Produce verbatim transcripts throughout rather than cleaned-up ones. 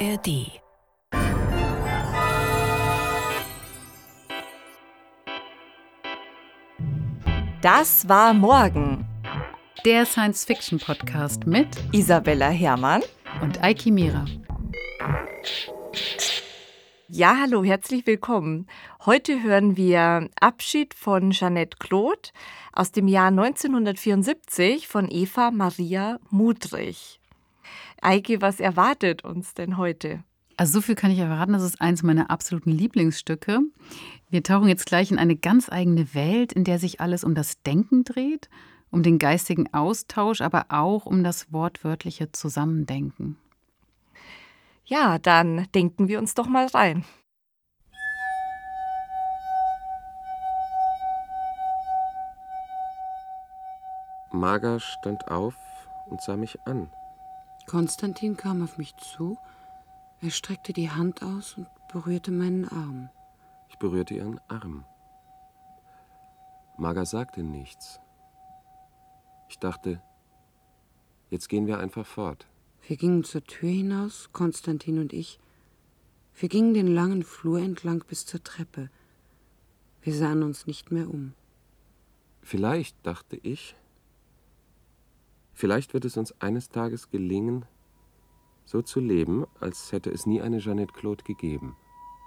R D. Das war morgen. Der Science-Fiction-Podcast mit Isabella Herrmann und Eiki Mira. Ja, hallo, herzlich willkommen. Heute hören wir Abschied von Jeanette Claude aus dem Jahr neunzehnhundertvierundsiebzig von Eva Maria Mudrich. Eiki, was erwartet uns denn heute? Also so viel kann ich erraten, das ist eins meiner absoluten Lieblingsstücke. Wir tauchen jetzt gleich in eine ganz eigene Welt, in der sich alles um das Denken dreht, um den geistigen Austausch, aber auch um das wortwörtliche Zusammendenken. Ja, dann denken wir uns doch mal rein. Marga stand auf und sah mich an. Konstantin kam auf mich zu, er streckte die Hand aus und berührte meinen Arm. Ich berührte ihren Arm. Marga sagte nichts. Ich dachte, jetzt gehen wir einfach fort. Wir gingen zur Tür hinaus, Konstantin und ich. Wir gingen den langen Flur entlang bis zur Treppe. Wir sahen uns nicht mehr um. Vielleicht, dachte ich, vielleicht wird es uns eines Tages gelingen, so zu leben, als hätte es nie eine Jeanette Claude gegeben.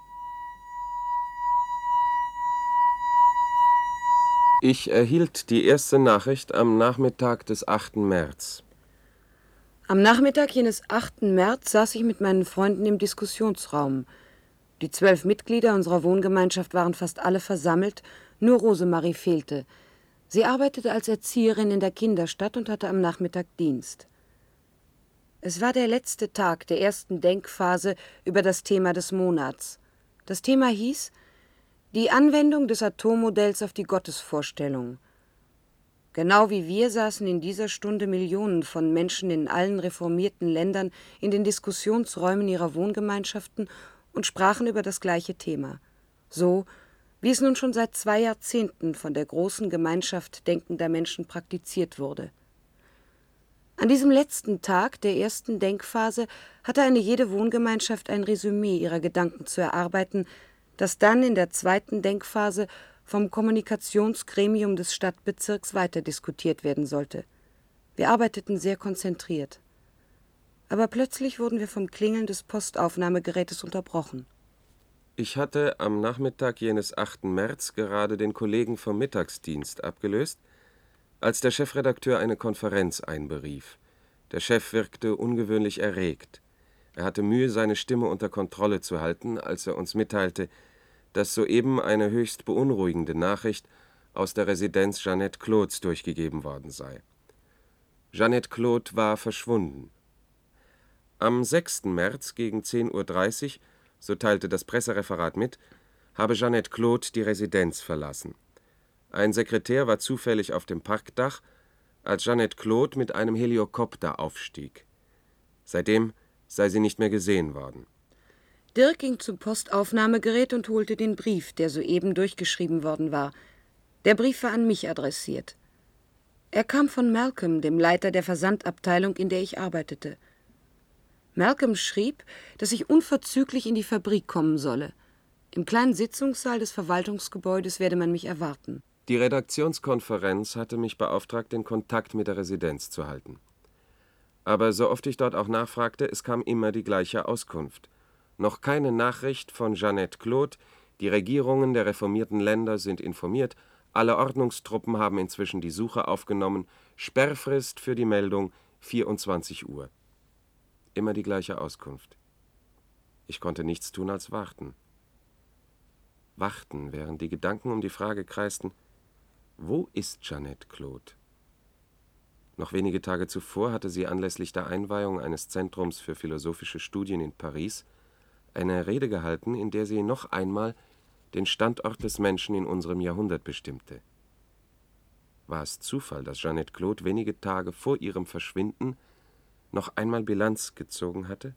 Ich erhielt die erste Nachricht am Nachmittag des achten März. Am Nachmittag jenes achten März saß ich mit meinen Freunden im Diskussionsraum. Die zwölf Mitglieder unserer Wohngemeinschaft waren fast alle versammelt, nur Rosemarie fehlte. Sie arbeitete als Erzieherin in der Kinderstadt und hatte am Nachmittag Dienst. Es war der letzte Tag der ersten Denkphase über das Thema des Monats. Das Thema hieß die Anwendung des Atommodells auf die Gottesvorstellung. Genau wie wir saßen in dieser Stunde Millionen von Menschen in allen reformierten Ländern in den Diskussionsräumen ihrer Wohngemeinschaften und sprachen über das gleiche Thema. So, wie es nun schon seit zwei Jahrzehnten von der großen Gemeinschaft denkender Menschen praktiziert wurde. An diesem letzten Tag der ersten Denkphase hatte eine jede Wohngemeinschaft ein Resümee ihrer Gedanken zu erarbeiten, das dann in der zweiten Denkphase vom Kommunikationsgremium des Stadtbezirks weiter diskutiert werden sollte. Wir arbeiteten sehr konzentriert. Aber plötzlich wurden wir vom Klingeln des Postaufnahmegerätes unterbrochen. Ich hatte am Nachmittag jenes achten März gerade den Kollegen vom Mittagsdienst abgelöst, als der Chefredakteur eine Konferenz einberief. Der Chef wirkte ungewöhnlich erregt. Er hatte Mühe, seine Stimme unter Kontrolle zu halten, als er uns mitteilte, dass soeben eine höchst beunruhigende Nachricht aus der Residenz Jeanette Claudes durchgegeben worden sei. Jeanette Claude war verschwunden. Am sechsten März gegen zehn Uhr dreißig, so teilte das Pressereferat mit, habe Jeanette Claude die Residenz verlassen. Ein Sekretär war zufällig auf dem Parkdach, als Jeanette Claude mit einem Helikopter aufstieg. Seitdem sei sie nicht mehr gesehen worden. Dirk ging zum Postaufnahmegerät und holte den Brief, der soeben durchgeschrieben worden war. Der Brief war an mich adressiert. Er kam von Malcolm, dem Leiter der Versandabteilung, in der ich arbeitete. Malcolm schrieb, dass ich unverzüglich in die Fabrik kommen solle. Im kleinen Sitzungssaal des Verwaltungsgebäudes werde man mich erwarten. Die Redaktionskonferenz hatte mich beauftragt, den Kontakt mit der Residenz zu halten. Aber so oft ich dort auch nachfragte, es kam immer die gleiche Auskunft. Noch keine Nachricht von Jeanette Claude, die Regierungen der reformierten Länder sind informiert, alle Ordnungstruppen haben inzwischen die Suche aufgenommen, Sperrfrist für die Meldung vierundzwanzig Uhr. Immer die gleiche Auskunft. Ich konnte nichts tun als warten. Warten, während die Gedanken um die Frage kreisten, wo ist Jeanette Claude? Noch wenige Tage zuvor hatte sie anlässlich der Einweihung eines Zentrums für philosophische Studien in Paris eine Rede gehalten, in der sie noch einmal den Standort des Menschen in unserem Jahrhundert bestimmte. War es Zufall, dass Jeanette Claude wenige Tage vor ihrem Verschwinden noch einmal Bilanz gezogen hatte?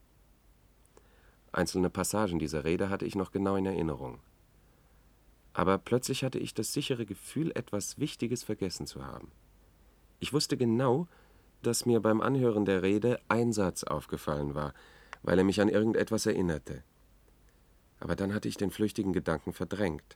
Einzelne Passagen dieser Rede hatte ich noch genau in Erinnerung. Aber plötzlich hatte ich das sichere Gefühl, etwas Wichtiges vergessen zu haben. Ich wusste genau, dass mir beim Anhören der Rede ein Satz aufgefallen war, weil er mich an irgendetwas erinnerte. Aber dann hatte ich den flüchtigen Gedanken verdrängt.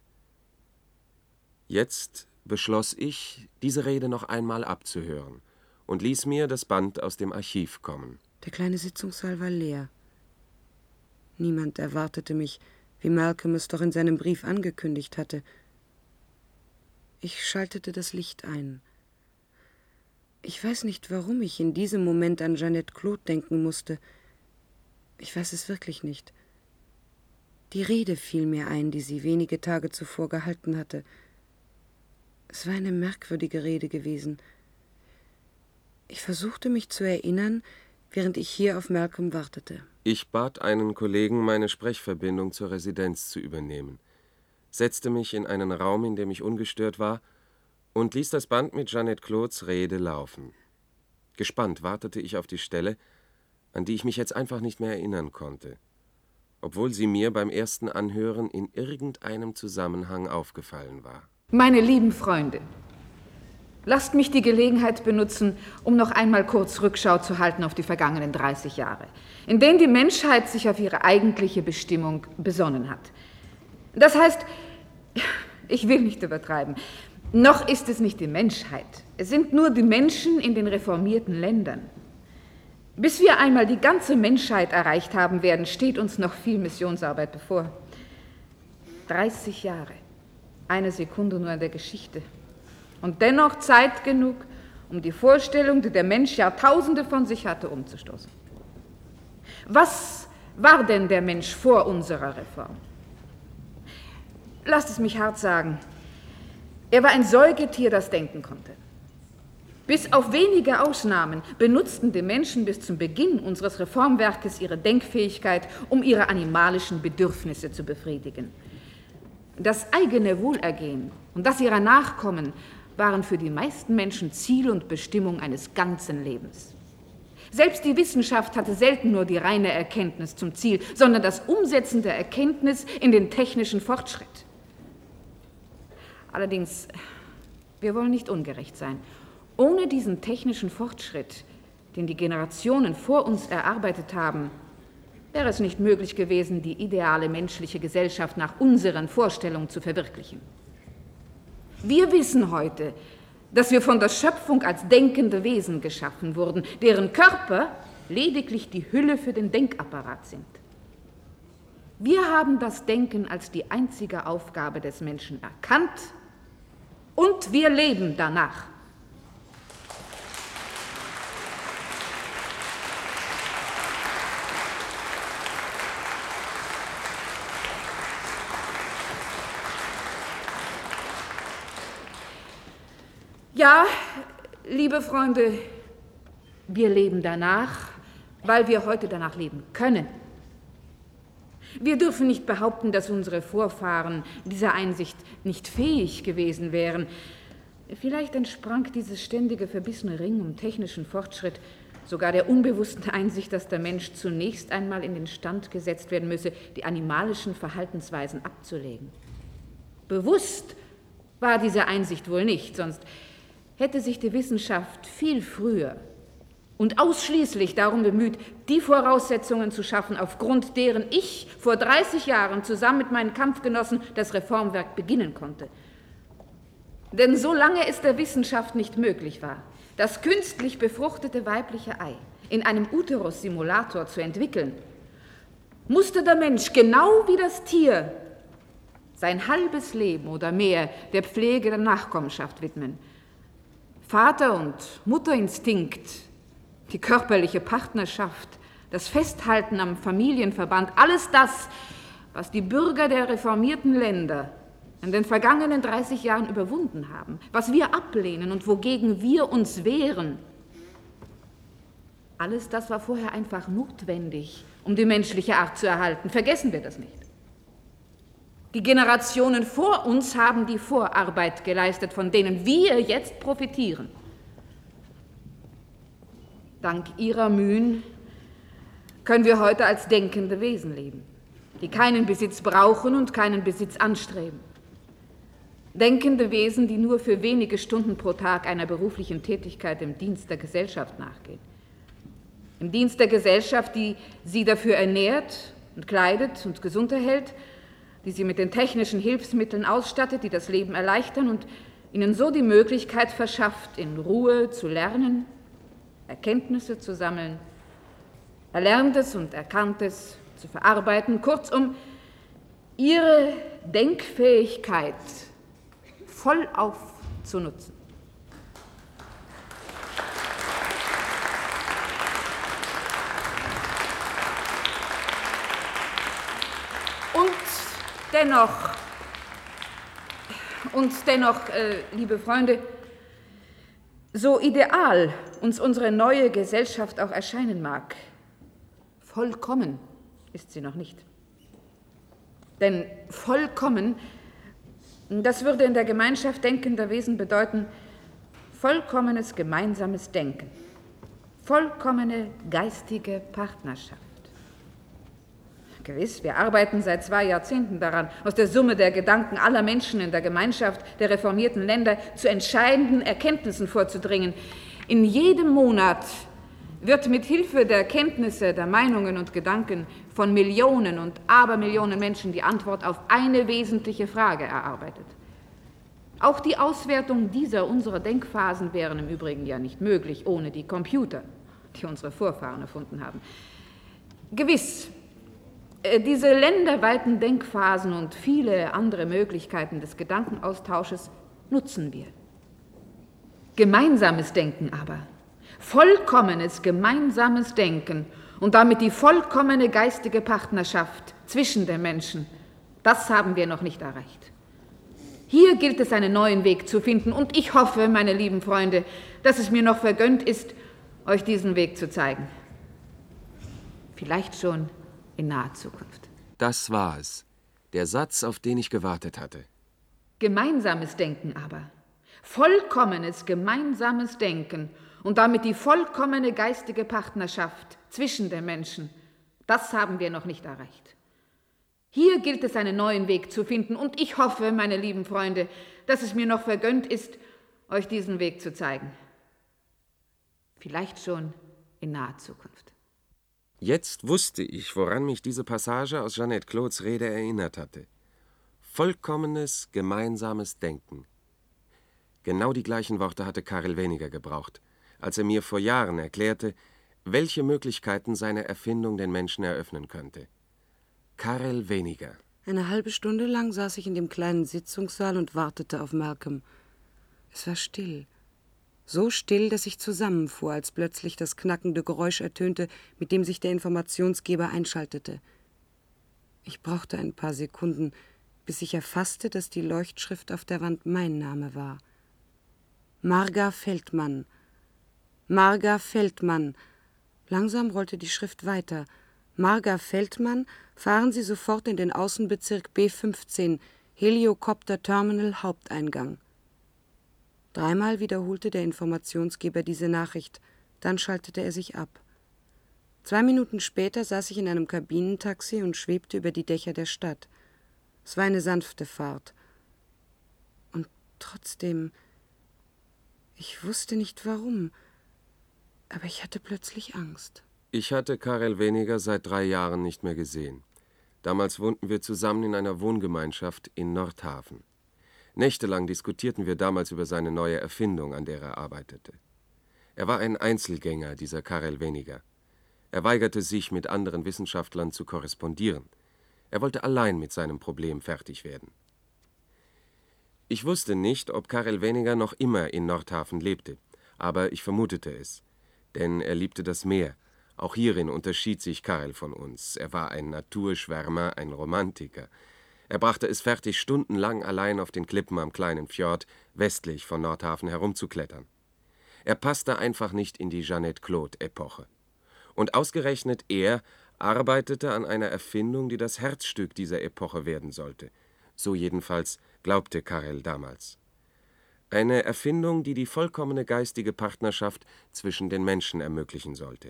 Jetzt beschloss ich, diese Rede noch einmal abzuhören und ließ mir das Band aus dem Archiv kommen. Der kleine Sitzungssaal war leer. Niemand erwartete mich, wie Malcolm es doch in seinem Brief angekündigt hatte. Ich schaltete das Licht ein. Ich weiß nicht, warum ich in diesem Moment an Jeanette Claude denken musste. Ich weiß es wirklich nicht. Die Rede fiel mir ein, die sie wenige Tage zuvor gehalten hatte. Es war eine merkwürdige Rede gewesen. Ich versuchte mich zu erinnern, während ich hier auf Malcolm wartete. Ich bat einen Kollegen, meine Sprechverbindung zur Residenz zu übernehmen, setzte mich in einen Raum, in dem ich ungestört war, und ließ das Band mit Jeanette Claudes Rede laufen. Gespannt wartete ich auf die Stelle, an die ich mich jetzt einfach nicht mehr erinnern konnte, obwohl sie mir beim ersten Anhören in irgendeinem Zusammenhang aufgefallen war. Meine lieben Freunde, lasst mich die Gelegenheit benutzen, um noch einmal kurz Rückschau zu halten auf die vergangenen dreißig Jahre, in denen die Menschheit sich auf ihre eigentliche Bestimmung besonnen hat. Das heißt, ich will nicht übertreiben, noch ist es nicht die Menschheit, es sind nur die Menschen in den reformierten Ländern. Bis wir einmal die ganze Menschheit erreicht haben werden, steht uns noch viel Missionsarbeit bevor. dreißig Jahre. Eine Sekunde nur in der Geschichte. Und dennoch Zeit genug, um die Vorstellung, die der Mensch Jahrtausende von sich hatte, umzustoßen. Was war denn der Mensch vor unserer Reform? Lasst es mich hart sagen. Er war ein Säugetier, das denken konnte. Bis auf wenige Ausnahmen benutzten die Menschen bis zum Beginn unseres Reformwerkes ihre Denkfähigkeit, um ihre animalischen Bedürfnisse zu befriedigen. Das eigene Wohlergehen und das ihrer Nachkommen waren für die meisten Menschen Ziel und Bestimmung eines ganzen Lebens. Selbst die Wissenschaft hatte selten nur die reine Erkenntnis zum Ziel, sondern das Umsetzen der Erkenntnis in den technischen Fortschritt. Allerdings, wir wollen nicht ungerecht sein. Ohne diesen technischen Fortschritt, den die Generationen vor uns erarbeitet haben, wäre es nicht möglich gewesen, die ideale menschliche Gesellschaft nach unseren Vorstellungen zu verwirklichen. Wir wissen heute, dass wir von der Schöpfung als denkende Wesen geschaffen wurden, deren Körper lediglich die Hülle für den Denkapparat sind. Wir haben das Denken als die einzige Aufgabe des Menschen erkannt und wir leben danach. Ja, liebe Freunde, wir leben danach, weil wir heute danach leben können. Wir dürfen nicht behaupten, dass unsere Vorfahren dieser Einsicht nicht fähig gewesen wären. Vielleicht entsprang dieses ständige verbissene Ringen um technischen Fortschritt sogar der unbewussten Einsicht, dass der Mensch zunächst einmal in den Stand gesetzt werden müsse, die animalischen Verhaltensweisen abzulegen. Bewusst war diese Einsicht wohl nicht, sonst hätte sich die Wissenschaft viel früher und ausschließlich darum bemüht, die Voraussetzungen zu schaffen, aufgrund deren ich vor dreißig Jahren zusammen mit meinen Kampfgenossen das Reformwerk beginnen konnte. Denn solange es der Wissenschaft nicht möglich war, das künstlich befruchtete weibliche Ei in einem Uterus-Simulator zu entwickeln, musste der Mensch genau wie das Tier sein halbes Leben oder mehr der Pflege der Nachkommenschaft widmen. Vater- und Mutterinstinkt, die körperliche Partnerschaft, das Festhalten am Familienverband, alles das, was die Bürger der reformierten Länder in den vergangenen dreißig Jahren überwunden haben, was wir ablehnen und wogegen wir uns wehren, alles das war vorher einfach notwendig, um die menschliche Art zu erhalten. Vergessen wir das nicht. Die Generationen vor uns haben die Vorarbeit geleistet, von denen wir jetzt profitieren. Dank ihrer Mühen können wir heute als denkende Wesen leben, die keinen Besitz brauchen und keinen Besitz anstreben. Denkende Wesen, die nur für wenige Stunden pro Tag einer beruflichen Tätigkeit im Dienst der Gesellschaft nachgehen. Im Dienst der Gesellschaft, die sie dafür ernährt und kleidet und gesund erhält, die sie mit den technischen Hilfsmitteln ausstattet, die das Leben erleichtern und ihnen so die Möglichkeit verschafft, in Ruhe zu lernen, Erkenntnisse zu sammeln, Erlerntes und Erkanntes zu verarbeiten, kurzum, ihre Denkfähigkeit vollauf zu nutzen. Und dennoch, und dennoch, äh, liebe Freunde, so ideal uns unsere neue Gesellschaft auch erscheinen mag, vollkommen ist sie noch nicht. Denn vollkommen, das würde in der Gemeinschaft denkender Wesen bedeuten, vollkommenes gemeinsames Denken, vollkommene geistige Partnerschaft. Gewiss, wir arbeiten seit zwei Jahrzehnten daran, aus der Summe der Gedanken aller Menschen in der Gemeinschaft der reformierten Länder zu entscheidenden Erkenntnissen vorzudringen. In jedem Monat wird mit Hilfe der Kenntnisse, der Meinungen und Gedanken von Millionen und Abermillionen Menschen die Antwort auf eine wesentliche Frage erarbeitet. Auch die Auswertung dieser unserer Denkphasen wären im Übrigen ja nicht möglich ohne die Computer, die unsere Vorfahren erfunden haben. Gewiss, diese länderweiten Denkphasen und viele andere Möglichkeiten des Gedankenaustausches nutzen wir. Gemeinsames Denken aber, vollkommenes gemeinsames Denken und damit die vollkommene geistige Partnerschaft zwischen den Menschen, das haben wir noch nicht erreicht. Hier gilt es, einen neuen Weg zu finden und ich hoffe, meine lieben Freunde, dass es mir noch vergönnt ist, euch diesen Weg zu zeigen. Vielleicht schon in naher Zukunft. Das war es, der Satz, auf den ich gewartet hatte. Gemeinsames Denken aber, vollkommenes gemeinsames Denken und damit die vollkommene geistige Partnerschaft zwischen den Menschen, das haben wir noch nicht erreicht. Hier gilt es, einen neuen Weg zu finden und ich hoffe, meine lieben Freunde, dass es mir noch vergönnt ist, euch diesen Weg zu zeigen. Vielleicht schon in naher Zukunft. Jetzt wusste ich, woran mich diese Passage aus Jeanette Claudes Rede erinnert hatte. Vollkommenes gemeinsames Denken. Genau die gleichen Worte hatte Karel Weniger gebraucht, als er mir vor Jahren erklärte, welche Möglichkeiten seine Erfindung den Menschen eröffnen könnte. Karel Weniger. Eine halbe Stunde lang saß ich in dem kleinen Sitzungssaal und wartete auf Malcolm. Es war still. So still, dass ich zusammenfuhr, als plötzlich das knackende Geräusch ertönte, mit dem sich der Informationsgeber einschaltete. Ich brauchte ein paar Sekunden, bis ich erfasste, dass die Leuchtschrift auf der Wand mein Name war. Marga Feldmann. Marga Feldmann. Langsam rollte die Schrift weiter. Marga Feldmann, fahren Sie sofort in den Außenbezirk B fünfzehn, Helikopter Terminal Haupteingang. Dreimal wiederholte der Informationsgeber diese Nachricht, dann schaltete er sich ab. Zwei Minuten später saß ich in einem Kabinentaxi und schwebte über die Dächer der Stadt. Es war eine sanfte Fahrt. Und trotzdem, ich wusste nicht warum, aber ich hatte plötzlich Angst. Ich hatte Karel Weniger seit drei Jahren nicht mehr gesehen. Damals wohnten wir zusammen in einer Wohngemeinschaft in Nordhaven. Nächtelang diskutierten wir damals über seine neue Erfindung, an der er arbeitete. Er war ein Einzelgänger, dieser Karel Weniger. Er weigerte sich, mit anderen Wissenschaftlern zu korrespondieren. Er wollte allein mit seinem Problem fertig werden. Ich wusste nicht, ob Karel Weniger noch immer in Nordhaven lebte, aber ich vermutete es, denn er liebte das Meer. Auch hierin unterschied sich Karel von uns. Er war ein Naturschwärmer, ein Romantiker. Er brachte es fertig, stundenlang allein auf den Klippen am kleinen Fjord westlich von Nordhaven herumzuklettern. Er passte einfach nicht in die Jeanette Claude-Epoche. Und ausgerechnet er arbeitete an einer Erfindung, die das Herzstück dieser Epoche werden sollte. So jedenfalls glaubte Karel damals. Eine Erfindung, die die vollkommene geistige Partnerschaft zwischen den Menschen ermöglichen sollte.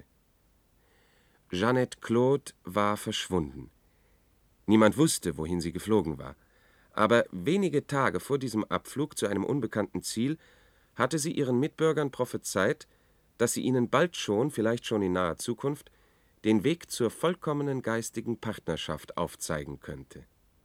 Jeanette Claude war verschwunden. Niemand wusste, wohin sie geflogen war. Aber wenige Tage vor diesem Abflug zu einem unbekannten Ziel hatte sie ihren Mitbürgern prophezeit, dass sie Ihnen bald schon, vielleicht schon in naher Zukunft, den Weg zur vollkommenen geistigen Partnerschaft aufzeigen könnte.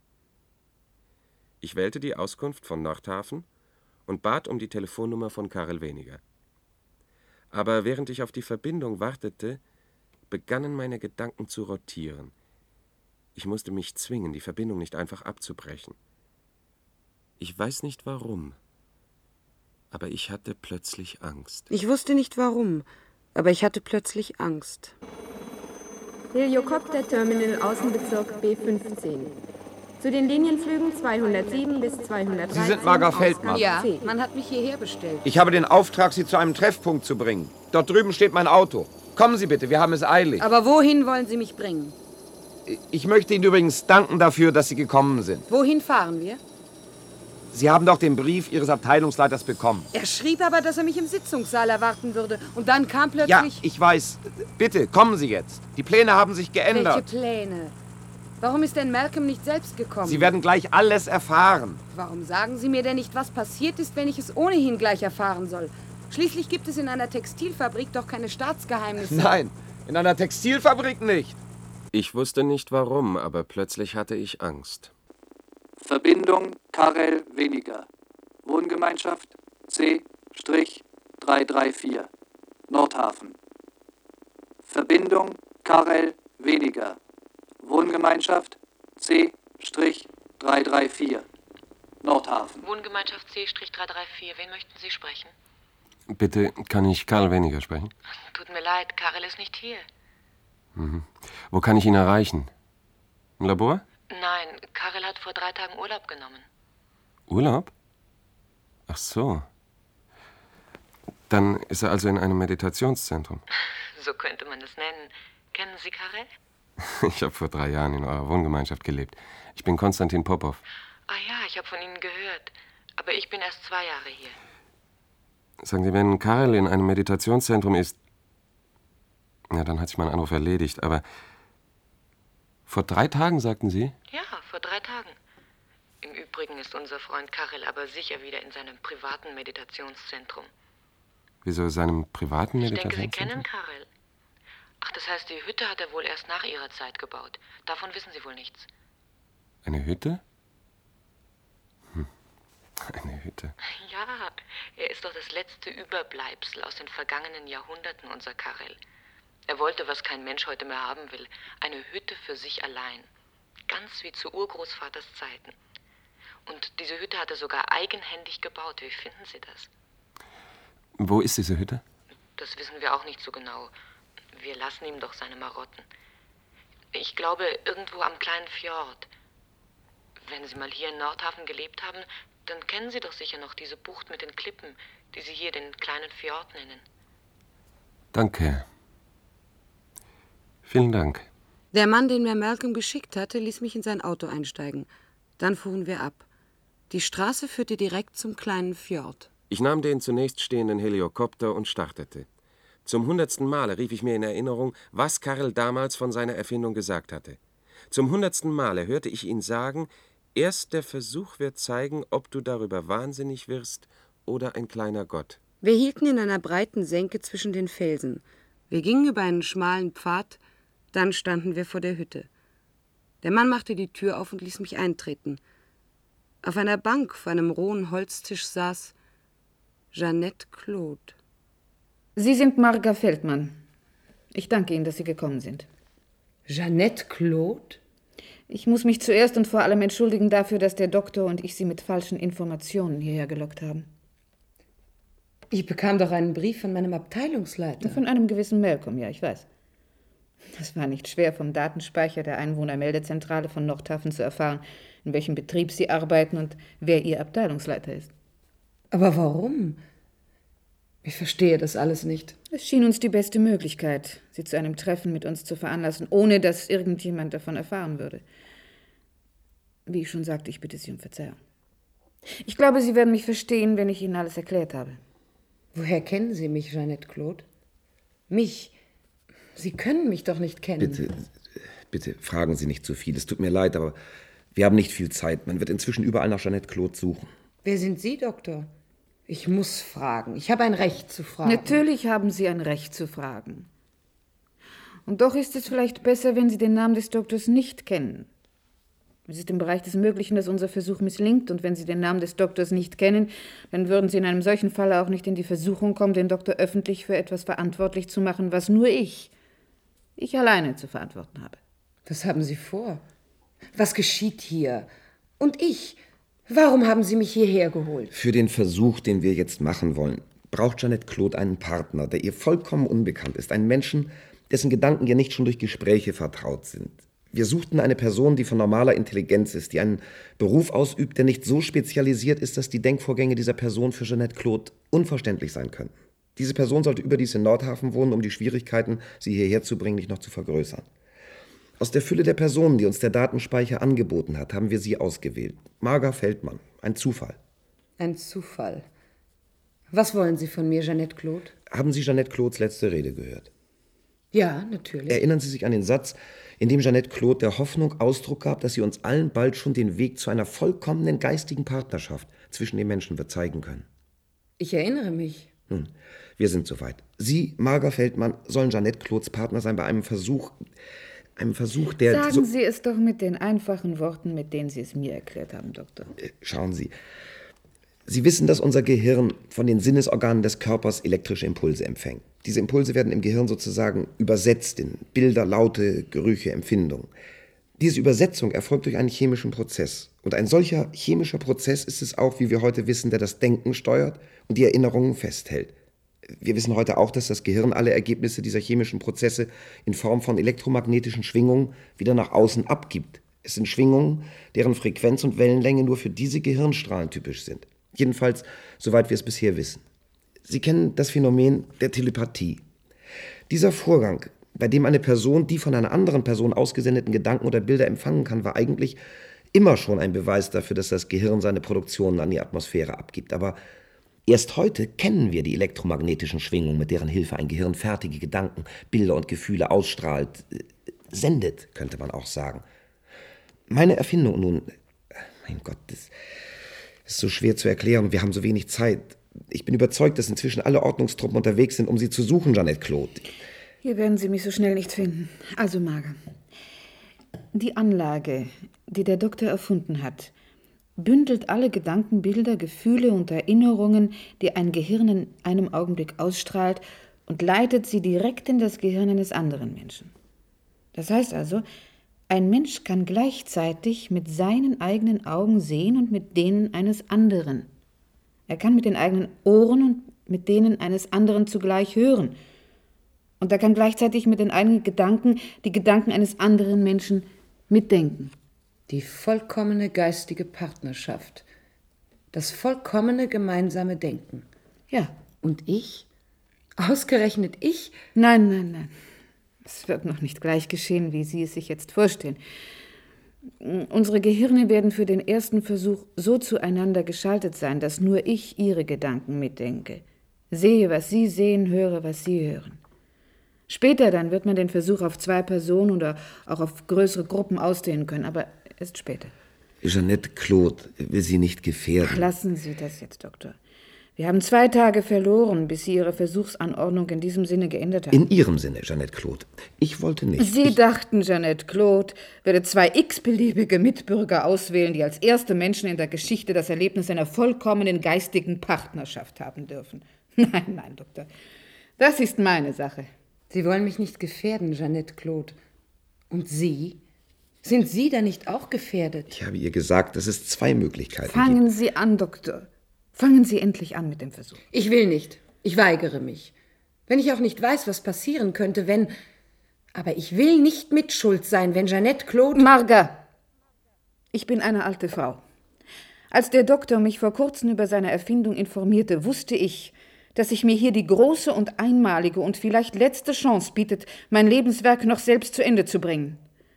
Ich wählte die Auskunft von Nordhafen und bat um die Telefonnummer von Karel Weniger. Aber während ich auf die Verbindung wartete, begannen meine Gedanken zu rotieren. Ich musste mich zwingen, die Verbindung nicht einfach abzubrechen. Ich weiß nicht warum, aber ich hatte plötzlich Angst. Ich wusste nicht warum, aber ich hatte plötzlich Angst. Heliocopter Terminal Außenbezirk B fünfzehn. Zu den Linienflügen zweihundertsieben bis zweihundertdreizehn. Sie sind Marga Feldmann. Ja, man hat mich hierher bestellt. Ich habe den Auftrag, Sie zu einem Treffpunkt zu bringen. Dort drüben steht mein Auto. Kommen Sie bitte, wir haben es eilig. Aber wohin wollen Sie mich bringen? Ich möchte Ihnen übrigens danken dafür, dass Sie gekommen sind. Wohin fahren wir? Sie haben doch den Brief Ihres Abteilungsleiters bekommen. Er schrieb aber, dass er mich im Sitzungssaal erwarten würde. Und dann kam plötzlich... Ja, ich weiß. Bitte, kommen Sie jetzt. Die Pläne haben sich geändert. Welche Pläne? Warum ist denn Malcolm nicht selbst gekommen? Sie werden gleich alles erfahren. Warum sagen Sie mir denn nicht, was passiert ist, wenn ich es ohnehin gleich erfahren soll? Schließlich gibt es in einer Textilfabrik doch keine Staatsgeheimnisse. Nein, in einer Textilfabrik nicht. Ich wusste nicht warum, aber plötzlich hatte ich Angst. Verbindung Karel Weniger. Wohngemeinschaft C drei drei vier. Nordhafen. Verbindung Karel Weniger. Wohngemeinschaft C drei drei vier. Nordhafen. Wohngemeinschaft C drei drei vier. Wen möchten Sie sprechen? Bitte, kann ich Karel Weniger sprechen? Tut mir leid, Karel ist nicht hier. Mhm. Wo kann ich ihn erreichen? Im Labor? Nein, Karel hat vor drei Tagen Urlaub genommen. Urlaub? Ach so. Dann ist er also in einem Meditationszentrum. So könnte man es nennen. Kennen Sie Karel? Ich habe vor drei Jahren in eurer Wohngemeinschaft gelebt. Ich bin Konstantin Popov. Ah ja, ich habe von Ihnen gehört. Aber ich bin erst zwei Jahre hier. Sagen Sie, wenn Karel in einem Meditationszentrum ist, ja, dann hat sich mein Anruf erledigt. Aber vor drei Tagen, sagten Sie? Ja, vor drei Tagen. Im Übrigen ist unser Freund Karel aber sicher wieder in seinem privaten Meditationszentrum. Wieso seinem privaten Ich Meditationszentrum? denke, Sie kennen Karel. Ach, das heißt, die Hütte hat er wohl erst nach Ihrer Zeit gebaut. Davon wissen Sie wohl nichts. Eine Hütte? Hm. Eine Hütte. Ja, er ist doch das letzte Überbleibsel aus den vergangenen Jahrhunderten, unser Karel. Er wollte, was kein Mensch heute mehr haben will, eine Hütte für sich allein. Ganz wie zu Urgroßvaters Zeiten. Und diese Hütte hat er sogar eigenhändig gebaut. Wie finden Sie das? Wo ist diese Hütte? Das wissen wir auch nicht so genau. Wir lassen ihm doch seine Marotten. Ich glaube, irgendwo am kleinen Fjord. Wenn Sie mal hier in Nordhafen gelebt haben, dann kennen Sie doch sicher noch diese Bucht mit den Klippen, die Sie hier den kleinen Fjord nennen. Danke. Vielen Dank. Der Mann, den mir Malcolm geschickt hatte, ließ mich in sein Auto einsteigen. Dann fuhren wir ab. Die Straße führte direkt zum kleinen Fjord. Ich nahm den zunächst stehenden Heliokopter und startete. Zum hundertsten Male rief ich mir in Erinnerung, was Karel damals von seiner Erfindung gesagt hatte. Zum hundertsten Male hörte ich ihn sagen, erst der Versuch wird zeigen, ob du darüber wahnsinnig wirst oder ein kleiner Gott. Wir hielten in einer breiten Senke zwischen den Felsen. Wir gingen über einen schmalen Pfad, dann standen wir vor der Hütte. Der Mann machte die Tür auf und ließ mich eintreten. Auf einer Bank vor einem rohen Holztisch saß Jeanette Claude. Sie sind Marga Feldmann. Ich danke Ihnen, dass Sie gekommen sind. Jeanette Claude? Ich muss mich zuerst und vor allem entschuldigen dafür, dass der Doktor und ich Sie mit falschen Informationen hierher gelockt haben. Ich bekam doch einen Brief von meinem Abteilungsleiter. Von einem gewissen Malcolm, ja, ich weiß. Es war nicht schwer, vom Datenspeicher der Einwohnermeldezentrale von Nordhafen zu erfahren, in welchem Betrieb Sie arbeiten und wer Ihr Abteilungsleiter ist. Aber warum? Ich verstehe das alles nicht. Es schien uns die beste Möglichkeit, Sie zu einem Treffen mit uns zu veranlassen, ohne dass irgendjemand davon erfahren würde. Wie ich schon sagte, ich bitte Sie um Verzeihung. Ich glaube, Sie werden mich verstehen, wenn ich Ihnen alles erklärt habe. Woher kennen Sie mich, Jeanette Claude? Mich? Sie können mich doch nicht kennen. Bitte, bitte fragen Sie nicht zu viel. Es tut mir leid, aber wir haben nicht viel Zeit. Man wird inzwischen überall nach Jeanette Claude suchen. Wer sind Sie, Doktor? Ich muss fragen. Ich habe ein Recht zu fragen. Natürlich haben Sie ein Recht zu fragen. Und doch ist es vielleicht besser, wenn Sie den Namen des Doktors nicht kennen. Es ist im Bereich des Möglichen, dass unser Versuch misslingt, und wenn Sie den Namen des Doktors nicht kennen, dann würden Sie in einem solchen Fall auch nicht in die Versuchung kommen, den Doktor öffentlich für etwas verantwortlich zu machen, was nur ich, ich alleine zu verantworten habe. Was haben Sie vor? Was geschieht hier? Und ich? Warum haben Sie mich hierher geholt? Für den Versuch, den wir jetzt machen wollen, braucht Jeanette Claude einen Partner, der ihr vollkommen unbekannt ist. Einen Menschen, dessen Gedanken ihr nicht schon durch Gespräche vertraut sind. Wir suchten eine Person, die von normaler Intelligenz ist, die einen Beruf ausübt, der nicht so spezialisiert ist, dass die Denkvorgänge dieser Person für Jeanette Claude unverständlich sein könnten. Diese Person sollte überdies in Nordhafen wohnen, um die Schwierigkeiten, sie hierher zu bringen, nicht noch zu vergrößern. Aus der Fülle der Personen, die uns der Datenspeicher angeboten hat, haben wir sie ausgewählt. Marga Feldmann. Ein Zufall. Ein Zufall. Was wollen Sie von mir, Jeanette Claude? Haben Sie Jeanette Claudes letzte Rede gehört? Ja, natürlich. Erinnern Sie sich an den Satz, in dem Jeanette Claude der Hoffnung Ausdruck gab, dass sie uns allen bald schon den Weg zu einer vollkommenen geistigen Partnerschaft zwischen den Menschen wird zeigen können? Ich erinnere mich. Nun, wir sind soweit. Sie, Marga Feldmann, sollen Jeanette Claudes Partner sein bei einem Versuch, einem Versuch, der... Sagen so Sie es doch mit den einfachen Worten, mit denen Sie es mir erklärt haben, Doktor. Schauen Sie. Sie wissen, dass unser Gehirn von den Sinnesorganen des Körpers elektrische Impulse empfängt. Diese Impulse werden im Gehirn sozusagen übersetzt in Bilder, Laute, Gerüche, Empfindungen. Diese Übersetzung erfolgt durch einen chemischen Prozess. Und ein solcher chemischer Prozess ist es auch, wie wir heute wissen, der das Denken steuert und die Erinnerungen festhält. Wir wissen heute auch, dass das Gehirn alle Ergebnisse dieser chemischen Prozesse in Form von elektromagnetischen Schwingungen wieder nach außen abgibt. Es sind Schwingungen, deren Frequenz und Wellenlänge nur für diese Gehirnstrahlen typisch sind. Jedenfalls, soweit wir es bisher wissen. Sie kennen das Phänomen der Telepathie. Dieser Vorgang, bei dem eine Person die von einer anderen Person ausgesendeten Gedanken oder Bilder empfangen kann, war eigentlich immer schon ein Beweis dafür, dass das Gehirn seine Produktionen an die Atmosphäre abgibt. Aber erst heute kennen wir die elektromagnetischen Schwingungen, mit deren Hilfe ein Gehirn fertige Gedanken, Bilder und Gefühle ausstrahlt, äh, sendet, könnte man auch sagen. Meine Erfindung nun, mein Gott, das ist so schwer zu erklären, wir haben so wenig Zeit. Ich bin überzeugt, dass inzwischen alle Ordnungstruppen unterwegs sind, um Sie zu suchen, Jeanette Claude. Hier werden Sie mich so schnell nicht finden. Also, Marga, die Anlage, die der Doktor erfunden hat, bündelt alle Gedanken, Bilder, Gefühle und Erinnerungen, die ein Gehirn in einem Augenblick ausstrahlt, und leitet sie direkt in das Gehirn eines anderen Menschen. Das heißt also, ein Mensch kann gleichzeitig mit seinen eigenen Augen sehen und mit denen eines anderen. Er kann mit den eigenen Ohren und mit denen eines anderen zugleich hören. Und er kann gleichzeitig mit den eigenen Gedanken die Gedanken eines anderen Menschen mitdenken. Die vollkommene geistige Partnerschaft. Das vollkommene gemeinsame Denken. Ja. Und ich? Ausgerechnet ich? Nein, nein, nein. Es wird noch nicht gleich geschehen, wie Sie es sich jetzt vorstellen. Unsere Gehirne werden für den ersten Versuch so zueinander geschaltet sein, dass nur ich Ihre Gedanken mitdenke. Sehe, was Sie sehen, höre, was Sie hören. Später dann wird man den Versuch auf zwei Personen oder auch auf größere Gruppen ausdehnen können, aber erst später. Jeanette Claude will Sie nicht gefährden. Ach, lassen Sie das jetzt, Doktor. Wir haben zwei Tage verloren, bis Sie Ihre Versuchsanordnung in diesem Sinne geändert haben. In Ihrem Sinne, Jeanette Claude. Ich wollte nicht. Sie ich dachten, Jeanette Claude würde zwei x-beliebige Mitbürger auswählen, die als erste Menschen in der Geschichte das Erlebnis einer vollkommenen geistigen Partnerschaft haben dürfen. Nein, nein, Doktor. Das ist meine Sache. Sie wollen mich nicht gefährden, Jeanette Claude. Und Sie? Sind Sie da nicht auch gefährdet? Ich habe ihr gesagt, dass es zwei Möglichkeiten Fangen gibt. Sie an, Doktor. Fangen Sie endlich an mit dem Versuch. Ich will nicht. Ich weigere mich. Wenn ich auch nicht weiß, was passieren könnte, wenn... Aber ich will nicht mitschuld sein, wenn Jeanette Claude... Marga, ich bin eine alte Frau. Als der Doktor mich vor kurzem über seine Erfindung informierte, wusste ich, dass sich mir hier die große und einmalige und vielleicht letzte Chance bietet, mein Lebenswerk noch selbst zu Ende zu bringen.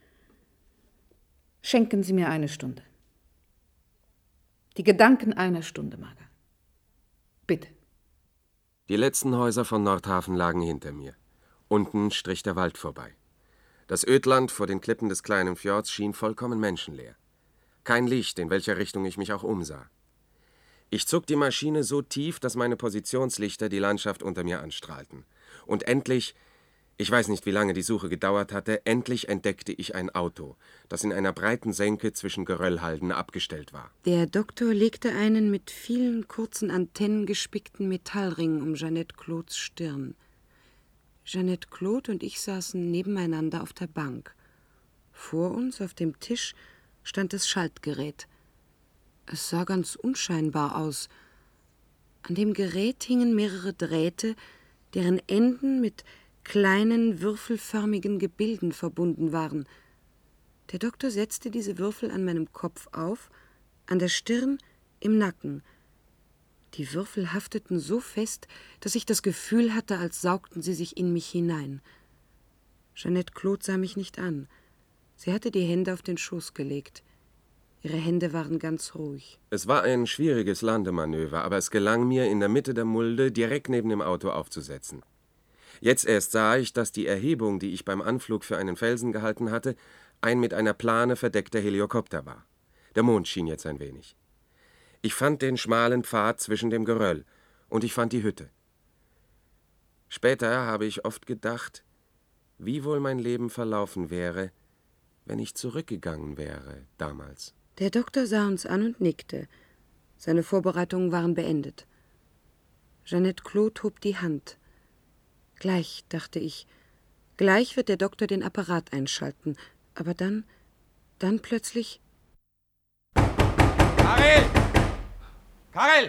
Schenken Sie mir eine Stunde. Die Gedanken einer Stunde, Marga. Bitte. Die letzten Häuser von Nordhafen lagen hinter mir. Unten strich der Wald vorbei. Das Ödland vor den Klippen des kleinen Fjords schien vollkommen menschenleer. Kein Licht, in welcher Richtung ich mich auch umsah. Ich zog die Maschine so tief, dass meine Positionslichter die Landschaft unter mir anstrahlten. Und endlich, ich weiß nicht, wie lange die Suche gedauert hatte, endlich entdeckte ich ein Auto, das in einer breiten Senke zwischen Geröllhalden abgestellt war. Der Doktor legte einen mit vielen kurzen Antennen gespickten Metallring um Jeanette Claudes Stirn. Jeanette Claude und ich saßen nebeneinander auf der Bank. Vor uns auf dem Tisch stand das Schaltgerät. Es sah ganz unscheinbar aus. An dem Gerät hingen mehrere Drähte, deren Enden mit kleinen, würfelförmigen Gebilden verbunden waren. Der Doktor setzte diese Würfel an meinem Kopf auf, an der Stirn, im Nacken. Die Würfel hafteten so fest, dass ich das Gefühl hatte, als saugten sie sich in mich hinein. Jeanette Claude sah mich nicht an. Sie hatte die Hände auf den Schoß gelegt. Ihre Hände waren ganz ruhig. Es war ein schwieriges Landemanöver, aber es gelang mir, in der Mitte der Mulde direkt neben dem Auto aufzusetzen. Jetzt erst sah ich, dass die Erhebung, die ich beim Anflug für einen Felsen gehalten hatte, ein mit einer Plane verdeckter Helikopter war. Der Mond schien jetzt ein wenig. Ich fand den schmalen Pfad zwischen dem Geröll und ich fand die Hütte. Später habe ich oft gedacht, wie wohl mein Leben verlaufen wäre, wenn ich zurückgegangen wäre damals. Der Doktor sah uns an und nickte. Seine Vorbereitungen waren beendet. Jeanette Claude hob die Hand. Gleich, dachte ich, gleich wird der Doktor den Apparat einschalten. Aber dann, dann plötzlich... Karel! Karel!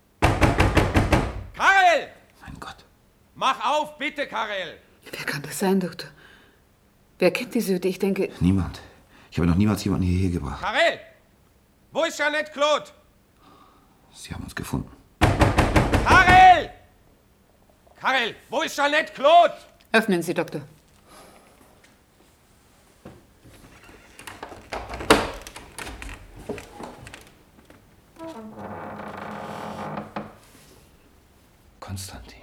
Karel! Mein Gott. Mach auf, bitte, Karel! Wer kann das sein, Doktor? Wer kennt diese Hütte? Ich denke... Niemand. Ich habe noch niemals jemanden hierher gebracht. Karel! Wo ist Jeanette Claude? Sie haben uns gefunden. Karel! Karel, wo ist Jeanette Claude? Öffnen Sie, Doktor. Konstantin.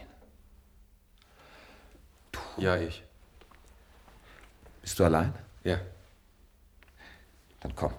Du. Ja, ich. Bist du allein? Ja. Dann komm.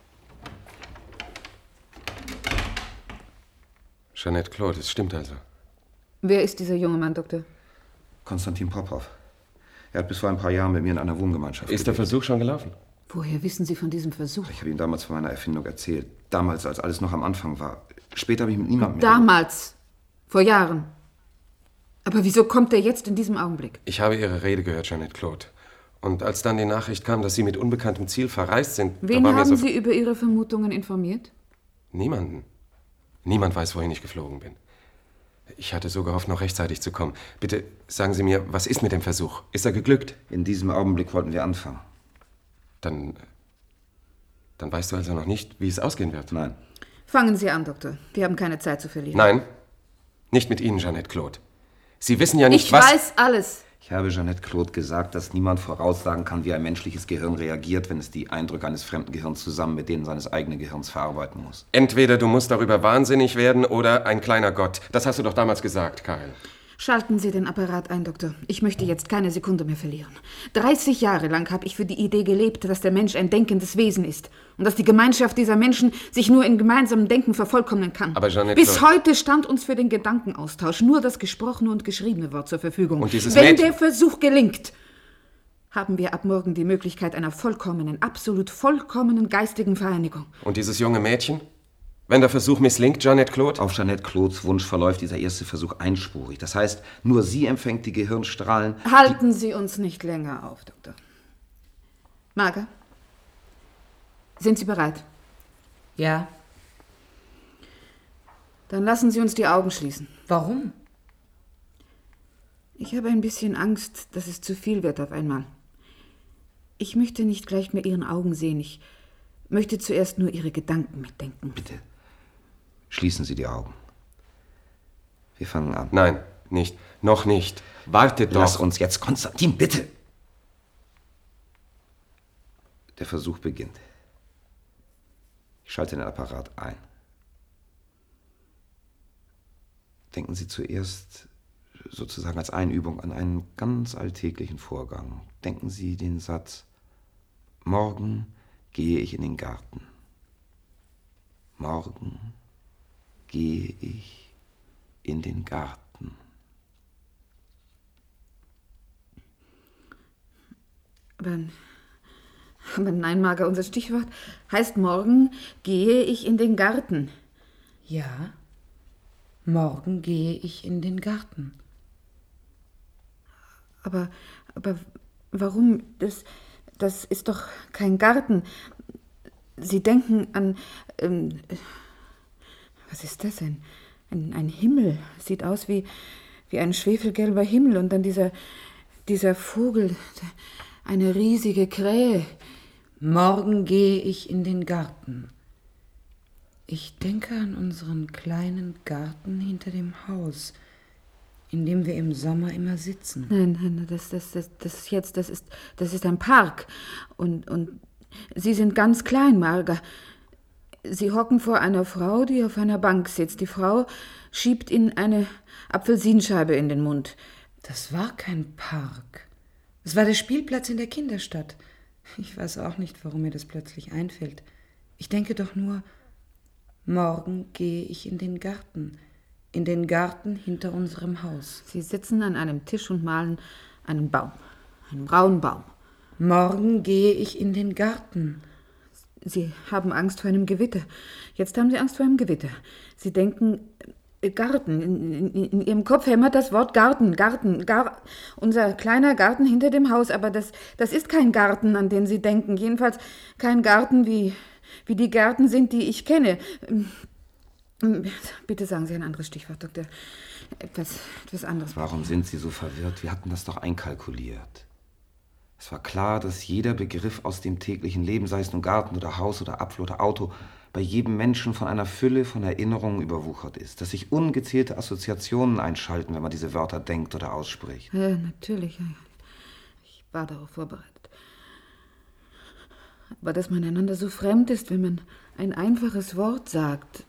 Jeanette Claude, es stimmt also. Wer ist dieser junge Mann, Doktor? Konstantin Popov. Er hat bis vor ein paar Jahren mit mir in einer Wohngemeinschaft Ist der Versuch schon gelaufen? Woher wissen Sie von diesem Versuch? Ich habe ihm damals von meiner Erfindung erzählt. Damals, als alles noch am Anfang war. Später habe ich mit niemandem mehr... Damals? Vor Jahren? Aber wieso kommt er jetzt in diesem Augenblick? Ich habe Ihre Rede gehört, Jeanette Claude. Und als dann die Nachricht kam, dass Sie mit unbekanntem Ziel verreist sind... Wen da war haben mir so Sie über Ihre Vermutungen informiert? Niemanden. Niemand weiß, wohin ich geflogen bin. Ich hatte so gehofft, noch rechtzeitig zu kommen. Bitte sagen Sie mir, was ist mit dem Versuch? Ist er geglückt? In diesem Augenblick wollten wir anfangen. Dann... Dann weißt du also noch nicht, wie es ausgehen wird? Nein. Fangen Sie an, Doktor. Wir haben keine Zeit zu verlieren. Nein, nicht mit Ihnen, Jeanette Claude. Sie wissen ja nicht, ich was... Ich weiß alles. Ich habe Jeanette Claude gesagt, dass niemand voraussagen kann, wie ein menschliches Gehirn reagiert, wenn es die Eindrücke eines fremden Gehirns zusammen mit denen seines eigenen Gehirns verarbeiten muss. Entweder du musst darüber wahnsinnig werden oder ein kleiner Gott. Das hast du doch damals gesagt, Karel. Schalten Sie den Apparat ein, Doktor. Ich möchte jetzt keine Sekunde mehr verlieren. dreißig Jahre lang habe ich für die Idee gelebt, dass der Mensch ein denkendes Wesen ist und dass die Gemeinschaft dieser Menschen sich nur in gemeinsamem Denken vervollkommnen kann. Aber Jeanette, Bis heute stand uns für den Gedankenaustausch nur das gesprochene und geschriebene Wort zur Verfügung. Und dieses Wenn Mädchen... der Versuch gelingt, haben wir ab morgen die Möglichkeit einer vollkommenen, absolut vollkommenen geistigen Vereinigung. Und dieses junge Mädchen? Wenn der Versuch misslingt, Jeanette Claude? Auf Jeanette Claudes Wunsch verläuft dieser erste Versuch einspurig. Das heißt, nur sie empfängt die Gehirnstrahlen... Halten Sie uns nicht länger auf, Doktor. Marga, sind Sie bereit? Ja. Dann lassen Sie uns die Augen schließen. Warum? Ich habe ein bisschen Angst, dass es zu viel wird auf einmal. Ich möchte nicht gleich mehr Ihren Augen sehen. Ich möchte zuerst nur Ihre Gedanken mitdenken. Bitte. Schließen Sie die Augen. Wir fangen an. Nein, nicht. Noch nicht. Wartet doch. Lass uns jetzt, Konstantin, bitte. Der Versuch beginnt. Ich schalte den Apparat ein. Denken Sie zuerst sozusagen als Einübung an einen ganz alltäglichen Vorgang. Denken Sie den Satz: Morgen gehe ich in den Garten. Morgen gehe ich in den Garten. Aber, aber nein, Marga, unser Stichwort heißt morgen gehe ich in den Garten. Ja, morgen gehe ich in den Garten. Aber, aber warum? Das, das ist doch kein Garten. Sie denken an... Ähm, was ist das? Ein, ein, ein Himmel. Sieht aus wie, wie ein schwefelgelber Himmel. Und dann dieser, dieser Vogel, eine riesige Krähe. Morgen gehe ich in den Garten. Ich denke an unseren kleinen Garten hinter dem Haus, in dem wir im Sommer immer sitzen. Nein, nein, das, das, das, das jetzt, das ist, das ist ein Park. Und, und Sie sind ganz klein, Marga. Sie hocken vor einer Frau, die auf einer Bank sitzt. Die Frau schiebt Ihnen eine Apfelsinenscheibe in den Mund. Das war kein Park. Es war der Spielplatz in der Kinderstadt. Ich weiß auch nicht, warum mir das plötzlich einfällt. Ich denke doch nur, morgen gehe ich in den Garten. In den Garten hinter unserem Haus. Sie sitzen an einem Tisch und malen einen Baum. Einen braunen Baum. Morgen gehe ich in den Garten. Sie haben Angst vor einem Gewitter. Jetzt haben Sie Angst vor einem Gewitter. Sie denken, äh, Garten. In, in, in Ihrem Kopf hämmert das Wort Garten, Garten, Gar unser kleiner Garten hinter dem Haus. Aber das, das ist kein Garten, an den Sie denken. Jedenfalls kein Garten, wie, wie die Gärten sind, die ich kenne. Bitte sagen Sie ein anderes Stichwort, Doktor. Etwas, etwas anderes. Warum sind Sie so verwirrt? Wir hatten das doch einkalkuliert. Es war klar, dass jeder Begriff aus dem täglichen Leben, sei es nun Garten oder Haus oder Apfel oder Auto, bei jedem Menschen von einer Fülle von Erinnerungen überwuchert ist, dass sich ungezählte Assoziationen einschalten, wenn man diese Wörter denkt oder ausspricht. Ja, natürlich. Ich war darauf vorbereitet. Aber dass man einander so fremd ist, wenn man ein einfaches Wort sagt.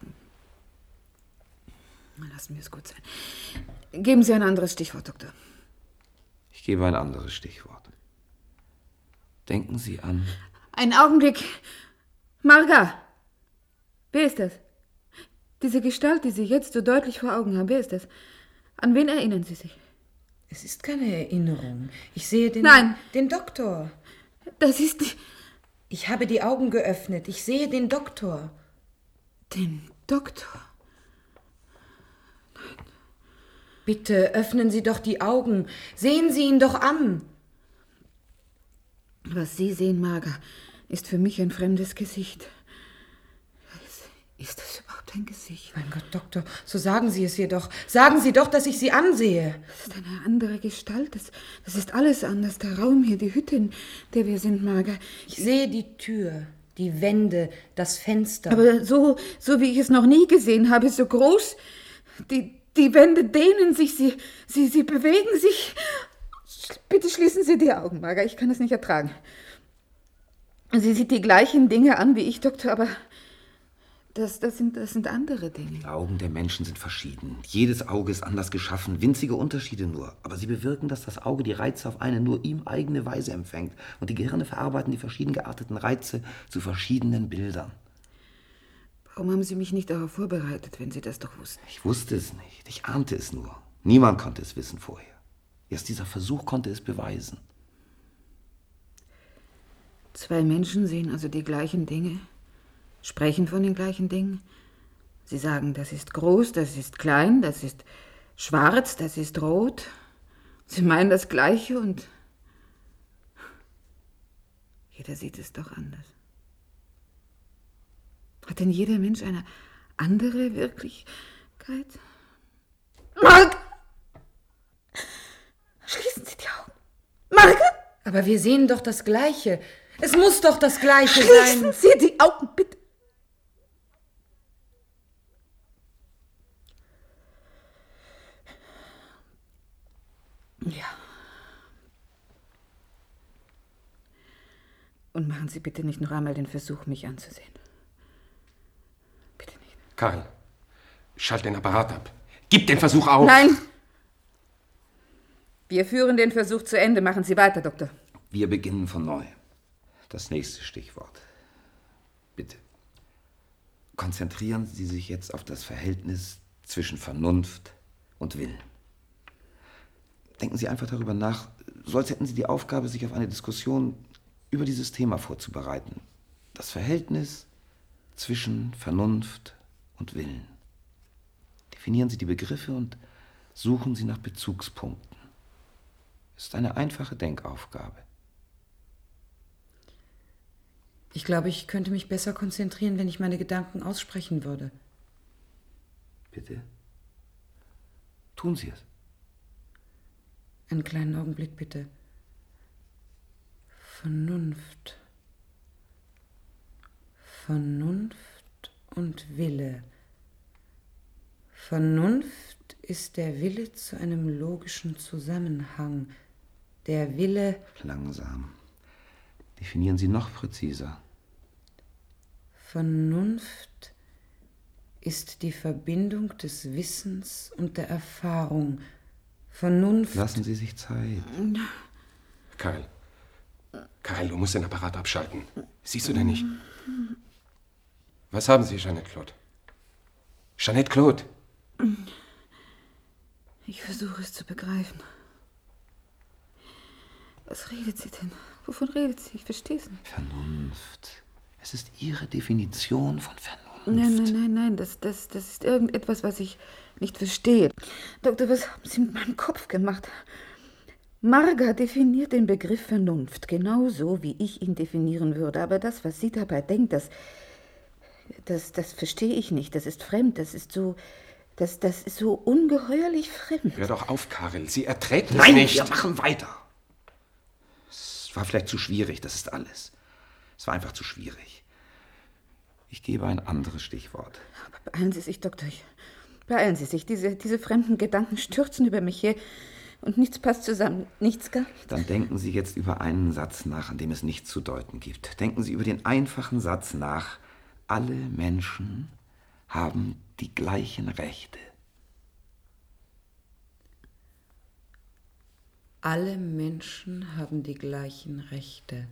Lassen wir es gut sein. Geben Sie ein anderes Stichwort, Doktor. Ich gebe ein anderes Stichwort. Denken Sie an... Ein Augenblick. Marga! Wer ist das? Diese Gestalt, die Sie jetzt so deutlich vor Augen haben, wer ist das? An wen erinnern Sie sich? Es ist keine Erinnerung. Ich sehe den... Nein! Den Doktor. Das ist... Die... Ich habe die Augen geöffnet. Ich sehe den Doktor. Den Doktor? Nein. Bitte öffnen Sie doch die Augen. Sehen Sie ihn doch an. Was Sie sehen, Marga, ist für mich ein fremdes Gesicht. Ist das überhaupt ein Gesicht? Mein Gott, Doktor, so sagen Sie es jedoch. Sagen Sie doch, dass ich Sie ansehe. Das ist eine andere Gestalt. Das, das ist alles anders. Der Raum hier, die Hütte, in der wir sind, Marga. Ich sehe die Tür, die Wände, das Fenster. Aber so, so wie ich es noch nie gesehen habe, so groß. Die, die Wände dehnen sich, sie, sie, sie bewegen sich... Bitte schließen Sie die Augen, Marga, ich kann es nicht ertragen. Sie sieht die gleichen Dinge an wie ich, Doktor, aber das, das, sind, das sind andere Dinge. Die Augen der Menschen sind verschieden. Jedes Auge ist anders geschaffen, winzige Unterschiede nur. Aber sie bewirken, dass das Auge die Reize auf eine nur ihm eigene Weise empfängt. Und die Gehirne verarbeiten die verschieden gearteten Reize zu verschiedenen Bildern. Warum haben Sie mich nicht darauf vorbereitet, wenn Sie das doch wussten? Ich wusste es nicht, ich ahnte es nur. Niemand konnte es wissen vorher. Erst dieser Versuch konnte es beweisen. Zwei Menschen sehen also die gleichen Dinge, sprechen von den gleichen Dingen. Sie sagen, das ist groß, das ist klein, das ist schwarz, das ist rot. Sie meinen das Gleiche und jeder sieht es doch anders. Hat denn jeder Mensch eine andere Wirklichkeit? Mark! Schließen Sie die Augen. Marga! Aber wir sehen doch das Gleiche. Es muss doch das Gleiche Schließen sein. Sie die Augen, bitte. Ja. Und machen Sie bitte nicht noch einmal den Versuch, mich anzusehen. Bitte nicht. Karl, schalt den Apparat ab. Gib den Versuch auf. Nein! Wir führen den Versuch zu Ende. Machen Sie weiter, Doktor. Wir beginnen von neu. Das nächste Stichwort. Bitte. konzentrieren Sie sich jetzt auf das Verhältnis zwischen Vernunft und Willen. Denken Sie einfach darüber nach, so als hätten Sie die Aufgabe, sich auf eine Diskussion über dieses Thema vorzubereiten. Das Verhältnis zwischen Vernunft und Willen. Definieren Sie die Begriffe und suchen Sie nach Bezugspunkten. Es ist eine einfache Denkaufgabe. Ich glaube, ich könnte mich besser konzentrieren, wenn ich meine Gedanken aussprechen würde. Bitte? Tun Sie es. Einen kleinen Augenblick, bitte. Vernunft. Vernunft und Wille. Vernunft ist der Wille zu einem logischen Zusammenhang. Der Wille... Langsam. Definieren Sie noch präziser. Vernunft ist die Verbindung des Wissens und der Erfahrung. Vernunft... Lassen Sie sich Zeit. Karel. Karel, du musst den Apparat abschalten. Siehst du denn nicht? Was haben Sie, Jeanette Claude? Jeanette Claude! Ich versuche es zu begreifen. Was redet sie denn? Wovon redet sie? Ich verstehe es nicht. Vernunft. Es ist Ihre Definition von Vernunft. Nein, nein, nein, nein. Das, das, das ist irgendetwas, was ich nicht verstehe. Doktor, was haben Sie mit meinem Kopf gemacht? Marga definiert den Begriff Vernunft genauso, wie ich ihn definieren würde. Aber das, was sie dabei denkt, das, das, das verstehe ich nicht. Das ist fremd. Das ist so, das, das ist so ungeheuerlich fremd. Hör doch auf, Karel. Sie erträgt es Nein, nicht. wir machen weiter. Es war vielleicht zu schwierig, das ist alles. Es war einfach zu schwierig. Ich gebe ein anderes Stichwort. Aber beeilen Sie sich, Doktor. Beeilen Sie sich. Diese, diese fremden Gedanken stürzen über mich her. Und nichts passt zusammen, nichts gar nicht. Dann denken Sie jetzt über einen Satz nach, an dem es nichts zu deuten gibt. Denken Sie über den einfachen Satz nach: Alle Menschen haben die gleichen Rechte. Alle Menschen haben die gleichen Rechte.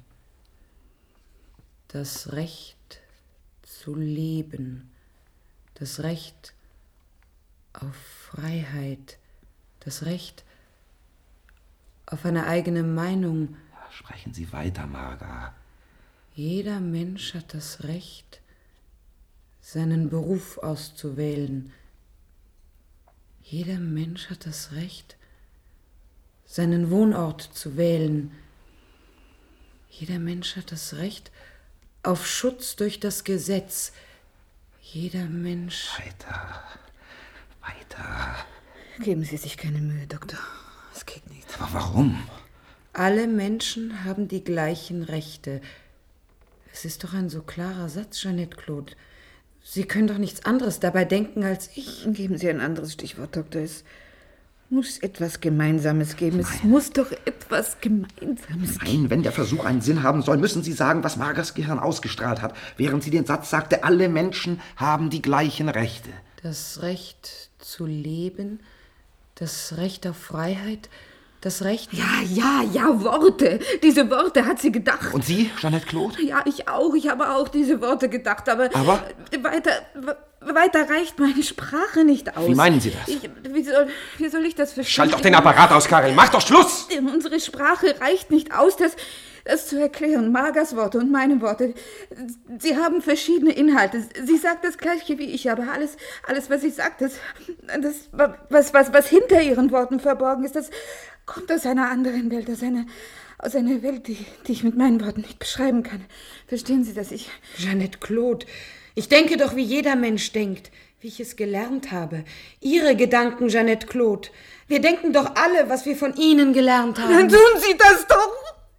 Das Recht zu leben, das Recht auf Freiheit, das Recht auf eine eigene Meinung. Sprechen Sie weiter, Marga. Jeder Mensch hat das Recht, seinen Beruf auszuwählen. Jeder Mensch hat das Recht, seinen Wohnort zu wählen. Jeder Mensch hat das Recht auf Schutz durch das Gesetz. Jeder Mensch... Weiter, weiter. Geben Sie sich keine Mühe, Doktor. Es geht nicht. Aber warum? Alle Menschen haben die gleichen Rechte. Es ist doch ein so klarer Satz, Jeanette Claude. Sie können doch nichts anderes dabei denken als ich. Geben Sie ein anderes Stichwort, Doktor. Es muss etwas Gemeinsames geben. Nein. Es muss doch etwas Gemeinsames Nein, geben. wenn der Versuch einen Sinn haben soll, müssen Sie sagen, was Margas Gehirn ausgestrahlt hat, während sie den Satz sagte: Alle Menschen haben die gleichen Rechte. Das Recht zu leben, das Recht auf Freiheit, das Recht... Ja, ja, ja, Worte. Diese Worte hat sie gedacht. Und Sie, Jeanette Claude? Ja, ich auch. Ich habe auch diese Worte gedacht. Aber, aber? Weiter, weiter reicht meine Sprache nicht aus. Wie meinen Sie das? Ich, wie, soll, wie soll ich das verstehen? Schalt doch den Apparat aus, Karel. Mach doch Schluss! Unsere Sprache reicht nicht aus, das, das zu erklären. Margas Worte und meine Worte. Sie haben verschiedene Inhalte. Sie sagt das Gleiche wie ich, aber alles, alles was sie sagt, das, das was, was, was hinter ihren Worten verborgen ist, das kommt aus einer anderen Welt, aus einer, aus einer Welt, die, die ich mit meinen Worten nicht beschreiben kann. Verstehen Sie, dass ich... Jeanette Claude, ich denke doch, wie jeder Mensch denkt, wie ich es gelernt habe. Ihre Gedanken, Jeanette Claude. Wir denken doch alle, was wir von Ihnen gelernt haben. Dann tun Sie das doch!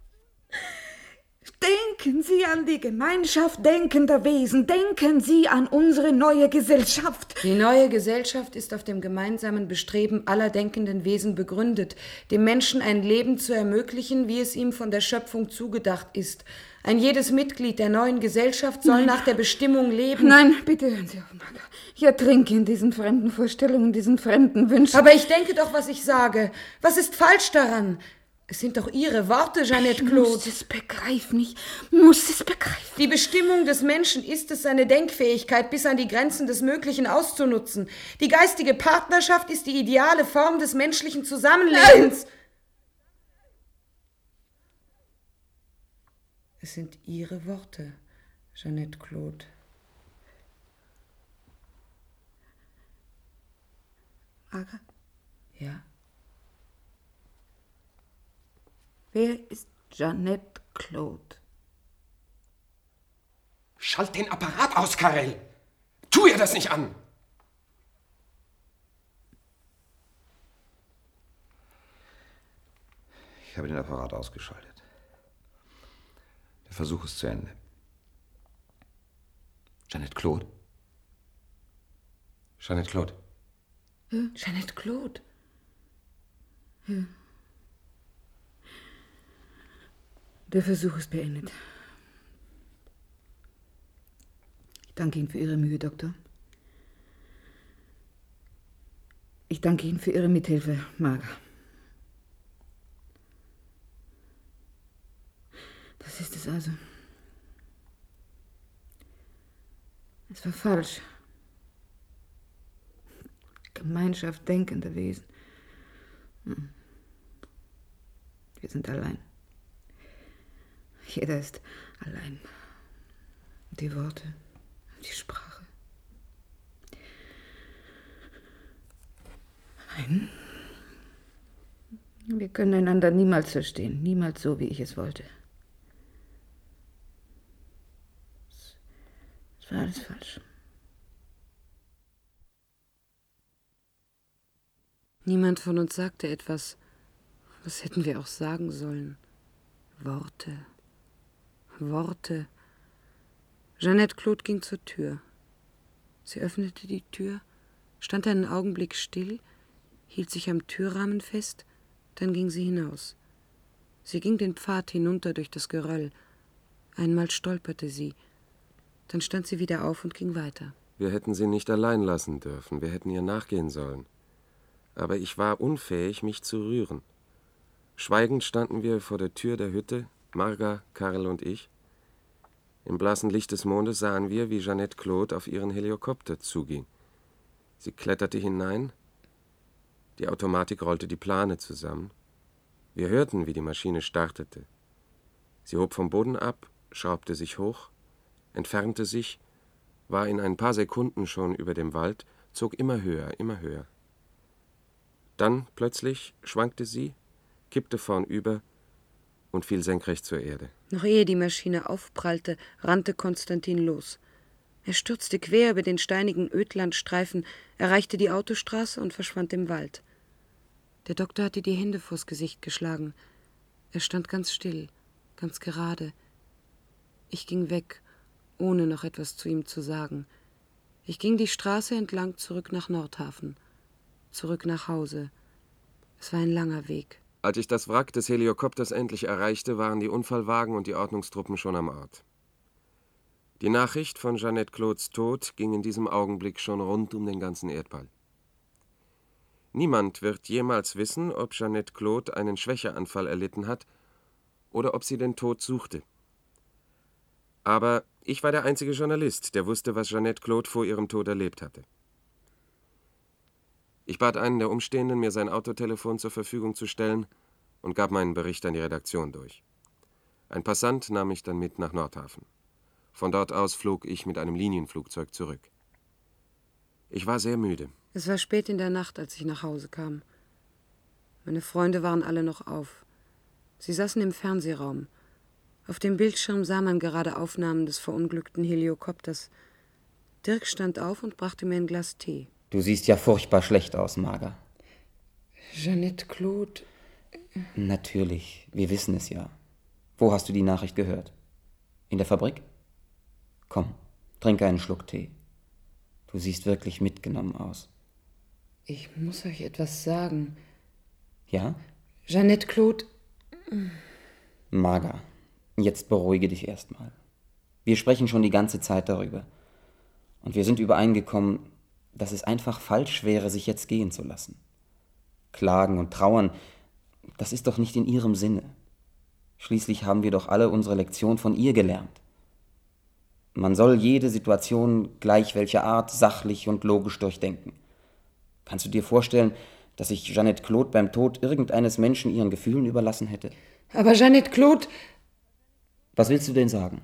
Denken Sie an die Gemeinschaft denkender Wesen. Denken Sie an unsere neue Gesellschaft. Die neue Gesellschaft ist auf dem gemeinsamen Bestreben aller denkenden Wesen begründet, dem Menschen ein Leben zu ermöglichen, wie es ihm von der Schöpfung zugedacht ist. Ein jedes Mitglied der neuen Gesellschaft soll Nein. nach der Bestimmung leben. Nein, bitte hören Sie auf, Marga. Ich ertrinke in diesen fremden Vorstellungen, diesen fremden Wünschen. Aber ich denke doch, was ich sage. Was ist falsch daran? Es sind doch Ihre Worte, Jeanette Claude. Ich muss es begreifen, ich muss es begreifen. Die Bestimmung des Menschen ist es, seine Denkfähigkeit bis an die Grenzen des Möglichen auszunutzen. Die geistige Partnerschaft ist die ideale Form des menschlichen Zusammenlebens. Nein. Es sind Ihre Worte, Jeanette Claude. Aga? Ja? Wer ist Jeanette Claude? Schalt den Apparat aus, Karel! Tu ihr das nicht an! Ich habe den Apparat ausgeschaltet. Der Versuch ist zu Ende. Jeanette Claude? Jeanette Claude. Ja? Jeanette Claude. Ja. Der Versuch ist beendet. Ich danke Ihnen für Ihre Mühe, Doktor. Ich danke Ihnen für Ihre Mithilfe, Marga. Das ist es also. Es war falsch. Gemeinschaft denkender Wesen. Wir sind allein. Jeder ist allein. Die Worte, die Sprache. Nein. Wir können einander niemals verstehen. Niemals so, wie ich es wollte. Es war alles falsch. Niemand von uns sagte etwas. Was hätten wir auch sagen sollen? Worte. Worte. Jeanette Claude ging zur Tür. Sie öffnete die Tür, stand einen Augenblick still, hielt sich am Türrahmen fest, dann ging sie hinaus. Sie ging den Pfad hinunter durch das Geröll. Einmal stolperte sie, dann stand sie wieder auf und ging weiter. Wir hätten sie nicht allein lassen dürfen, wir hätten ihr nachgehen sollen. Aber ich war unfähig, mich zu rühren. Schweigend standen wir vor der Tür der Hütte, Marga, Karl und ich. Im blassen Licht des Mondes sahen wir, wie Jeanette Claude auf ihren Helikopter zuging. Sie kletterte hinein, die Automatik rollte die Plane zusammen. Wir hörten, wie die Maschine startete. Sie hob vom Boden ab, schraubte sich hoch, entfernte sich, war in ein paar Sekunden schon über dem Wald, zog immer höher, immer höher. Dann plötzlich schwankte sie, kippte vornüber und fiel senkrecht zur Erde. Noch ehe die Maschine aufprallte, rannte Konstantin los. Er stürzte quer über den steinigen Ödlandstreifen, erreichte die Autostraße und verschwand im Wald. Der Doktor hatte die Hände vors Gesicht geschlagen. Er stand ganz still, ganz gerade. Ich ging weg, ohne noch etwas zu ihm zu sagen. Ich ging die Straße entlang zurück nach Nordhafen, zurück nach Hause. Es war ein langer Weg. Als ich das Wrack des Helikopters endlich erreichte, waren die Unfallwagen und die Ordnungstruppen schon am Ort. Die Nachricht von Jeanette Claudes Tod ging in diesem Augenblick schon rund um den ganzen Erdball. Niemand wird jemals wissen, ob Jeanette Claude einen Schwächeanfall erlitten hat oder ob sie den Tod suchte. Aber ich war der einzige Journalist, der wusste, was Jeanette Claude vor ihrem Tod erlebt hatte. Ich bat einen der Umstehenden, mir sein Autotelefon zur Verfügung zu stellen und gab meinen Bericht an die Redaktion durch. Ein Passant nahm mich dann mit nach Nordhafen. Von dort aus flog ich mit einem Linienflugzeug zurück. Ich war sehr müde. Es war spät in der Nacht, als ich nach Hause kam. Meine Freunde waren alle noch auf. Sie saßen im Fernsehraum. Auf dem Bildschirm sah man gerade Aufnahmen des verunglückten Helikopters. Dirk stand auf und brachte mir ein Glas Tee. Du siehst ja furchtbar schlecht aus, Marga. Jeanette Claude... Natürlich, wir wissen es ja. Wo hast du die Nachricht gehört? In der Fabrik? Komm, trink einen Schluck Tee. Du siehst wirklich mitgenommen aus. Ich muss euch etwas sagen. Ja? Jeanette Claude... Marga, jetzt beruhige dich erstmal. Wir sprechen schon die ganze Zeit darüber. Und wir sind übereingekommen, dass es einfach falsch wäre, sich jetzt gehen zu lassen. Klagen und trauern, Das ist doch nicht in Ihrem Sinne. Schließlich haben wir doch alle unsere Lektion von ihr gelernt. Man soll jede Situation, gleich welcher Art, sachlich und logisch durchdenken. Kannst du dir vorstellen, dass ich Jeanette Claude beim Tod irgendeines Menschen ihren Gefühlen überlassen hätte? Aber Jeanette Claude... Was willst du denn sagen?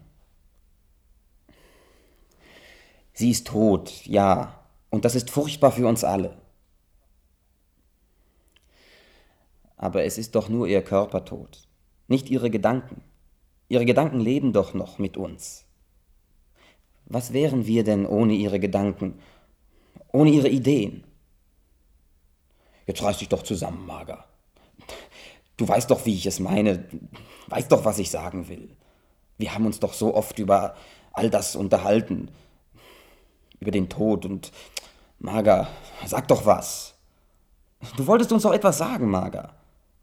Sie ist tot, ja. Und das ist furchtbar für uns alle. Aber es ist doch nur ihr Körper tot, nicht ihre Gedanken. Ihre Gedanken leben doch noch mit uns. Was wären wir denn ohne ihre Gedanken, ohne ihre Ideen? Jetzt reiß dich doch zusammen, Marga. Du weißt doch, wie ich es meine, weißt doch, was ich sagen will. Wir haben uns doch so oft über all das unterhalten, über den Tod und... Marga, sag doch was. Du wolltest uns doch etwas sagen, Marga.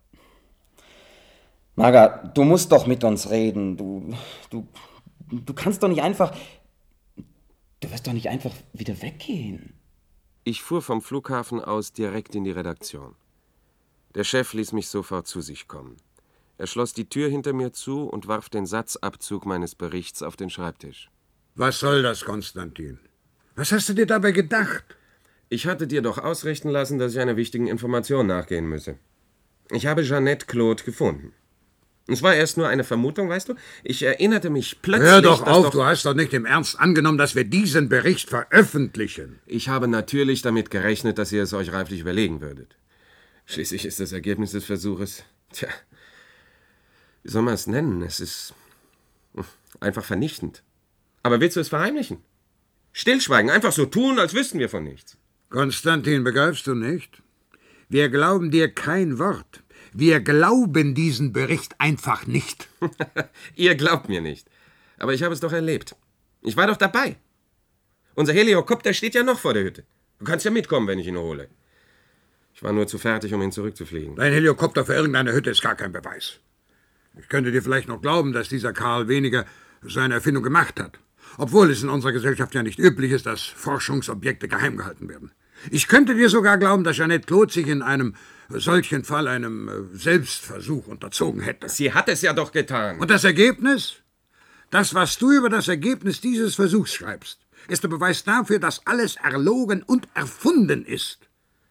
Marga, du musst doch mit uns reden. Du, du, du kannst doch nicht einfach... Du wirst doch nicht einfach wieder weggehen. Ich fuhr vom Flughafen aus direkt in die Redaktion. Der Chef ließ mich sofort zu sich kommen. Er schloss die Tür hinter mir zu und warf den Satzabzug meines Berichts auf den Schreibtisch. Was soll das, Konstantin? Was hast du dir dabei gedacht? Ich hatte dir doch ausrichten lassen, dass ich einer wichtigen Information nachgehen müsse. Ich habe Jeanette Claude gefunden. Es war erst nur eine Vermutung, weißt du? Ich erinnerte mich plötzlich... Hör doch dass auf, doch du hast doch nicht im Ernst angenommen, dass wir diesen Bericht veröffentlichen. Ich habe natürlich damit gerechnet, dass ihr es euch reiflich überlegen würdet. Schließlich ist das Ergebnis des Versuches... Tja, wie soll man es nennen? Es ist einfach vernichtend. Aber willst du es verheimlichen? Stillschweigen, einfach so tun, als wüssten wir von nichts. Konstantin, begreifst du nicht? Wir glauben dir kein Wort. Wir glauben diesen Bericht einfach nicht. Ihr glaubt mir nicht. Aber ich habe es doch erlebt. Ich war doch dabei. Unser Helikopter steht ja noch vor der Hütte. Du kannst ja mitkommen, wenn ich ihn hole. Ich war nur zu fertig, um ihn zurückzufliegen. Dein Helikopter für irgendeine Hütte ist gar kein Beweis. Ich könnte dir vielleicht noch glauben, dass dieser Karl Weniger seine Erfindung gemacht hat. Obwohl es in unserer Gesellschaft ja nicht üblich ist, dass Forschungsobjekte geheim gehalten werden. Ich könnte dir sogar glauben, dass Jeanette Claude sich in einem solchen Fall einem Selbstversuch unterzogen hätte. Sie hat es ja doch getan. Und das Ergebnis? Das, was du über das Ergebnis dieses Versuchs schreibst, ist der Beweis dafür, dass alles erlogen und erfunden ist.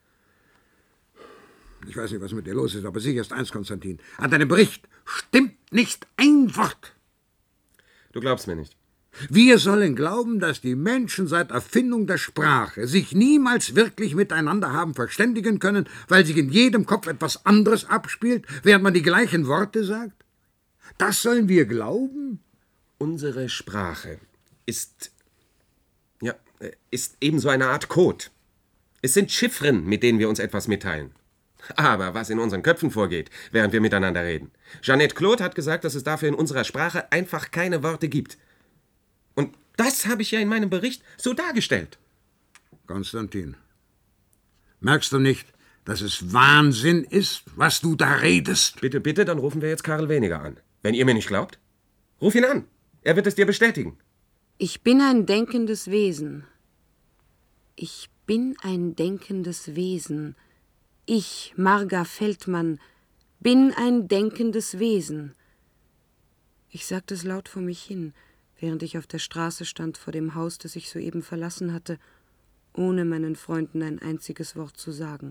Ich weiß nicht, was mit dir los ist, aber sicher ist eins, Konstantin. An deinem Bericht stimmt nicht ein Wort. Du glaubst mir nicht. Wir sollen glauben, dass die Menschen seit Erfindung der Sprache sich niemals wirklich miteinander haben verständigen können, weil sich in jedem Kopf etwas anderes abspielt, während man die gleichen Worte sagt? Das sollen wir glauben? Unsere Sprache ist, ja, ist ebenso eine Art Code. Es sind Chiffren, mit denen wir uns etwas mitteilen. Aber was in unseren Köpfen vorgeht, während wir miteinander reden. Jeanette Claude hat gesagt, dass es dafür in unserer Sprache einfach keine Worte gibt. Und das habe ich ja in meinem Bericht so dargestellt. Konstantin, merkst du nicht, dass es Wahnsinn ist, was du da redest? Bitte, bitte, dann rufen wir jetzt Karl Weniger an. Wenn ihr mir nicht glaubt, ruf ihn an. Er wird es dir bestätigen. Ich bin ein denkendes Wesen. Ich bin ein denkendes Wesen. Ich, Marga Feldmann, bin ein denkendes Wesen. Ich sagte es laut vor mich hin, während ich auf der Straße stand vor dem Haus, das ich soeben verlassen hatte, ohne meinen Freunden ein einziges Wort zu sagen.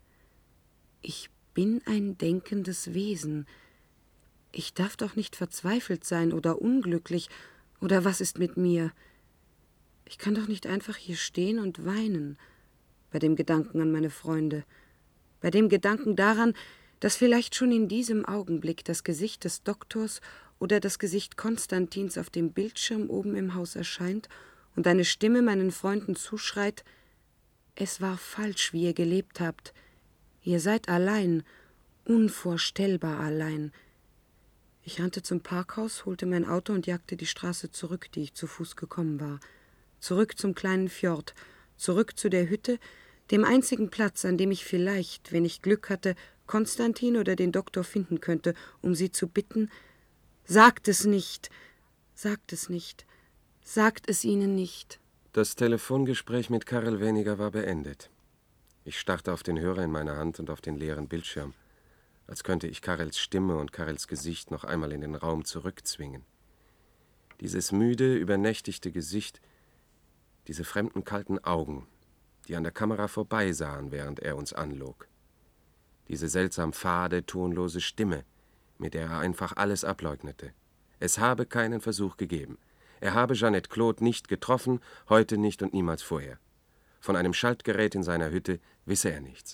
Ich bin ein denkendes Wesen. Ich darf doch nicht verzweifelt sein oder unglücklich, oder was ist mit mir? Ich kann doch nicht einfach hier stehen und weinen, bei dem Gedanken an meine Freunde, bei dem Gedanken daran, dass vielleicht schon in diesem Augenblick das Gesicht des Doktors oder das Gesicht Konstantins auf dem Bildschirm oben im Haus erscheint und eine Stimme meinen Freunden zuschreit: Es war falsch, wie ihr gelebt habt. Ihr seid allein, unvorstellbar allein. Ich rannte zum Parkhaus, holte mein Auto und jagte die Straße zurück, die ich zu Fuß gekommen war. Zurück zum kleinen Fjord, zurück zu der Hütte, dem einzigen Platz, an dem ich vielleicht, wenn ich Glück hatte, Konstantin oder den Doktor finden könnte, um sie zu bitten: Sagt es nicht, sagt es nicht, sagt es ihnen nicht. Das Telefongespräch mit Karl Weniger war beendet. Ich starrte auf den Hörer in meiner Hand und auf den leeren Bildschirm. als könnte ich Karels Stimme und Karels Gesicht noch einmal in den Raum zurückzwingen. Dieses müde, übernächtigte Gesicht, diese fremden, kalten Augen, die an der Kamera vorbeisahen, während er uns anlog. Diese seltsam fade, tonlose Stimme, mit der er einfach alles ableugnete. Es habe keinen Versuch gegeben. Er habe Jeanette Claude nicht getroffen, heute nicht und niemals vorher. Von einem Schaltgerät in seiner Hütte wisse er nichts.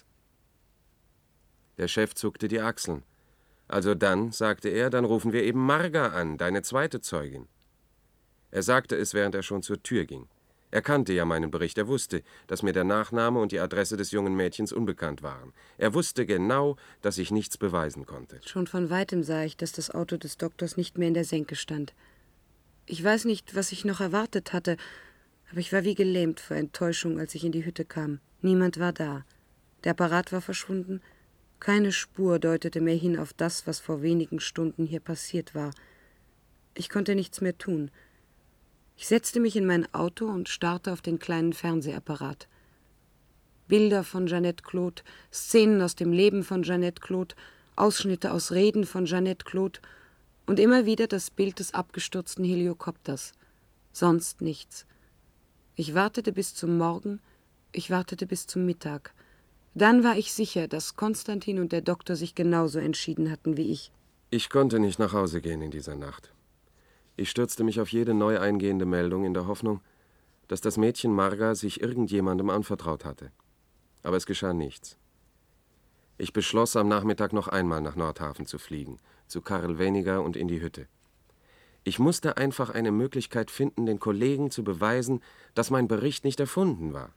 Der Chef zuckte die Achseln. Also dann, sagte er, dann rufen wir eben Marga an, deine zweite Zeugin. Er sagte es, während er schon zur Tür ging. Er kannte ja meinen Bericht, er wusste, dass mir der Nachname und die Adresse des jungen Mädchens unbekannt waren. Er wusste genau, dass ich nichts beweisen konnte. Schon von weitem sah ich, dass das Auto des Doktors nicht mehr in der Senke stand. Ich weiß nicht, was ich noch erwartet hatte, aber ich war wie gelähmt vor Enttäuschung, als ich in die Hütte kam. Niemand war da. Der Apparat war verschwunden. Keine Spur deutete mehr hin auf das, was vor wenigen Stunden hier passiert war. Ich konnte nichts mehr tun. Ich setzte mich in mein Auto und starrte auf den kleinen Fernsehapparat. Bilder von Jeanette Claude, Szenen aus dem Leben von Jeanette Claude, Ausschnitte aus Reden von Jeanette Claude und immer wieder das Bild des abgestürzten Heliokopters. Sonst nichts. Ich wartete bis zum Morgen, ich wartete bis zum Mittag. Dann war ich sicher, dass Konstantin und der Doktor sich genauso entschieden hatten wie ich. Ich konnte nicht nach Hause gehen in dieser Nacht. Ich stürzte mich auf jede neu eingehende Meldung in der Hoffnung, dass das Mädchen Marga sich irgendjemandem anvertraut hatte. Aber es geschah nichts. Ich beschloss, am Nachmittag noch einmal nach Nordhafen zu fliegen, zu Karl Weniger und in die Hütte. Ich musste einfach eine Möglichkeit finden, den Kollegen zu beweisen, dass mein Bericht nicht erfunden war.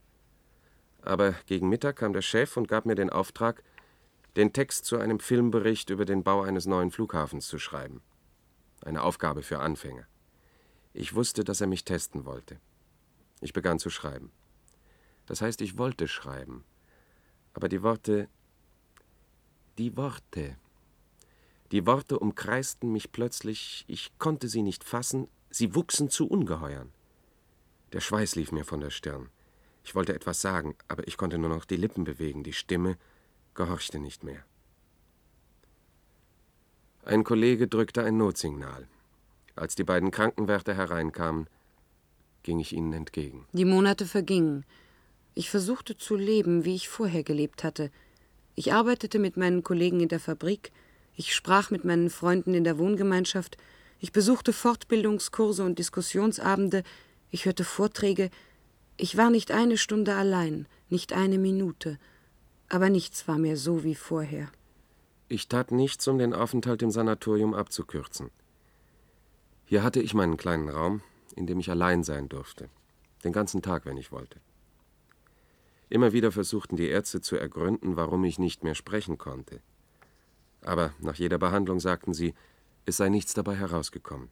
Aber gegen Mittag kam der Chef und gab mir den Auftrag, den Text zu einem Filmbericht über den Bau eines neuen Flughafens zu schreiben. Eine Aufgabe für Anfänger. Ich wusste, dass er mich testen wollte. Ich begann zu schreiben. Das heißt, ich wollte schreiben. Aber die Worte, die Worte, die Worte umkreisten mich plötzlich, ich konnte sie nicht fassen, sie wuchsen zu Ungeheuern. Der Schweiß lief mir von der Stirn. Ich wollte etwas sagen, aber ich konnte nur noch die Lippen bewegen, die Stimme gehorchte nicht mehr. Ein Kollege drückte ein Notsignal. Als die beiden Krankenwärter hereinkamen, ging ich ihnen entgegen. Die Monate vergingen. Ich versuchte zu leben, wie ich vorher gelebt hatte. Ich arbeitete mit meinen Kollegen in der Fabrik, ich sprach mit meinen Freunden in der Wohngemeinschaft, ich besuchte Fortbildungskurse und Diskussionsabende, ich hörte Vorträge. Ich war nicht eine Stunde allein, nicht eine Minute, aber nichts war mehr so wie vorher. Ich tat nichts, um den Aufenthalt im Sanatorium abzukürzen. Hier hatte ich meinen kleinen Raum, in dem ich allein sein durfte. Den ganzen Tag, wenn ich wollte. Immer wieder versuchten die Ärzte zu ergründen, warum ich nicht mehr sprechen konnte. Aber nach jeder Behandlung sagten sie, es sei nichts dabei herausgekommen.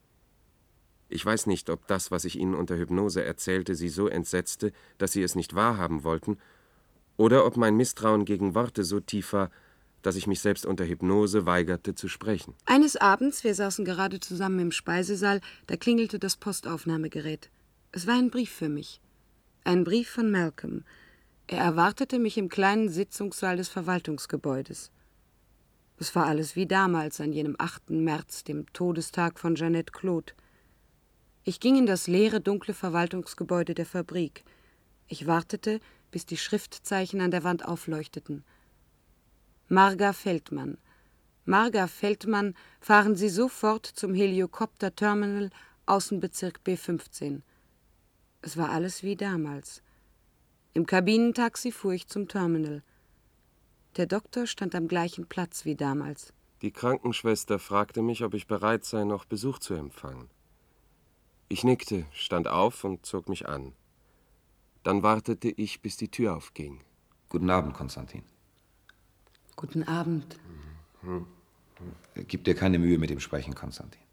Ich weiß nicht, ob das, was ich ihnen unter Hypnose erzählte, sie so entsetzte, dass sie es nicht wahrhaben wollten, oder ob mein Misstrauen gegen Worte so tief war, dass ich mich selbst unter Hypnose weigerte zu sprechen. Eines Abends, wir saßen gerade zusammen im Speisesaal, da klingelte das Postaufnahmegerät. Es war ein Brief für mich. Ein Brief von Malcolm. Er erwartete mich im kleinen Sitzungssaal des Verwaltungsgebäudes. Es war alles wie damals, an jenem achten März, dem Todestag von Jeanette Claude. Ich ging in das leere, dunkle Verwaltungsgebäude der Fabrik. Ich wartete, bis die Schriftzeichen an der Wand aufleuchteten. Marga Feldmann. Marga Feldmann, fahren Sie sofort zum Helikopter-Terminal, Außenbezirk B fünfzehn. Es war alles wie damals. Im Kabinentaxi fuhr ich zum Terminal. Der Doktor stand am gleichen Platz wie damals. Die Krankenschwester fragte mich, ob ich bereit sei, noch Besuch zu empfangen. Ich nickte, stand auf und zog mich an. Dann wartete ich, bis die Tür aufging. Guten Abend, Konstantin. Guten Abend. Hm. Gib dir keine Mühe mit dem Sprechen, Konstantin.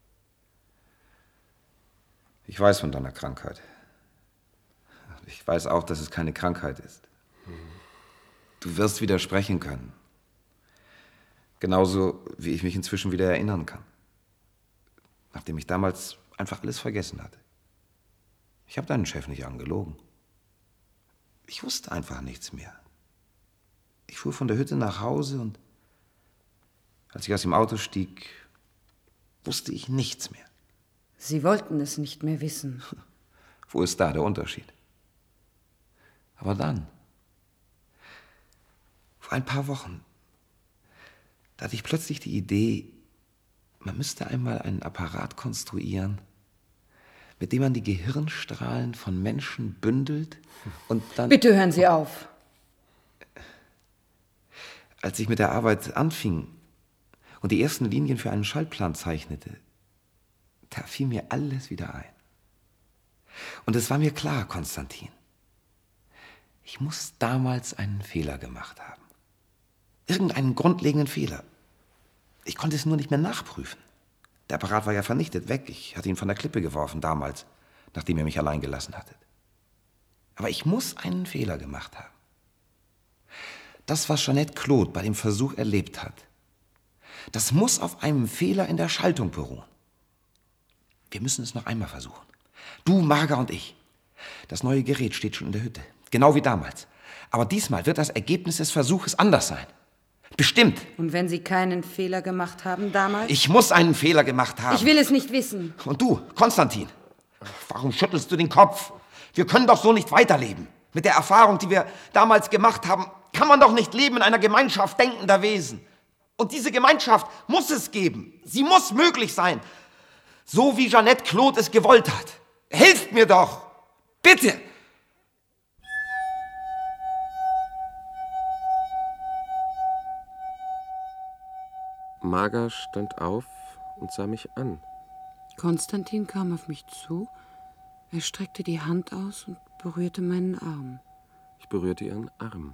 Ich weiß von deiner Krankheit. Ich weiß auch, dass es keine Krankheit ist. Du wirst wieder sprechen können. Genauso, wie ich mich inzwischen wieder erinnern kann. Nachdem ich damals einfach alles vergessen hatte. Ich habe deinen Chef nicht angelogen. Ich wusste einfach nichts mehr. Ich fuhr von der Hütte nach Hause und Als ich aus dem Auto stieg, wusste ich nichts mehr. Sie wollten es nicht mehr wissen. Wo ist da der Unterschied? Aber dann, vor ein paar Wochen, da hatte ich plötzlich die Idee, man müsste einmal einen Apparat konstruieren, mit dem man die Gehirnstrahlen von Menschen bündelt und dann... Bitte hören Sie auf. Als ich mit der Arbeit anfing und die ersten Linien für einen Schaltplan zeichnete, da fiel mir alles wieder ein. Und es war mir klar, Konstantin, ich muss damals einen Fehler gemacht haben. Irgendeinen grundlegenden Fehler. Ich konnte es nur nicht mehr nachprüfen. Der Apparat war ja vernichtet, weg. Ich hatte ihn von der Klippe geworfen damals, nachdem ihr mich allein gelassen hattet. Aber ich muss einen Fehler gemacht haben. Das, was Jeanette Claude bei dem Versuch erlebt hat, das muss auf einem Fehler in der Schaltung beruhen. Wir müssen es noch einmal versuchen. Du, Marga und ich. Das neue Gerät steht schon in der Hütte. Genau wie damals. Aber diesmal wird das Ergebnis des Versuches anders sein. Bestimmt. Und wenn Sie keinen Fehler gemacht haben damals? Ich muss einen Fehler gemacht haben. Ich will es nicht wissen. Und du, Konstantin, warum schüttelst du den Kopf? Wir können doch so nicht weiterleben. Mit der Erfahrung, die wir damals gemacht haben, kann man doch nicht leben in einer Gemeinschaft denkender Wesen. Und diese Gemeinschaft muss es geben. Sie muss möglich sein. So wie Jeanette Claude es gewollt hat. Hilft mir doch! Bitte! Marga stand auf und sah mich an. Konstantin kam auf mich zu. Er streckte die Hand aus und berührte meinen Arm. Ich berührte ihren Arm.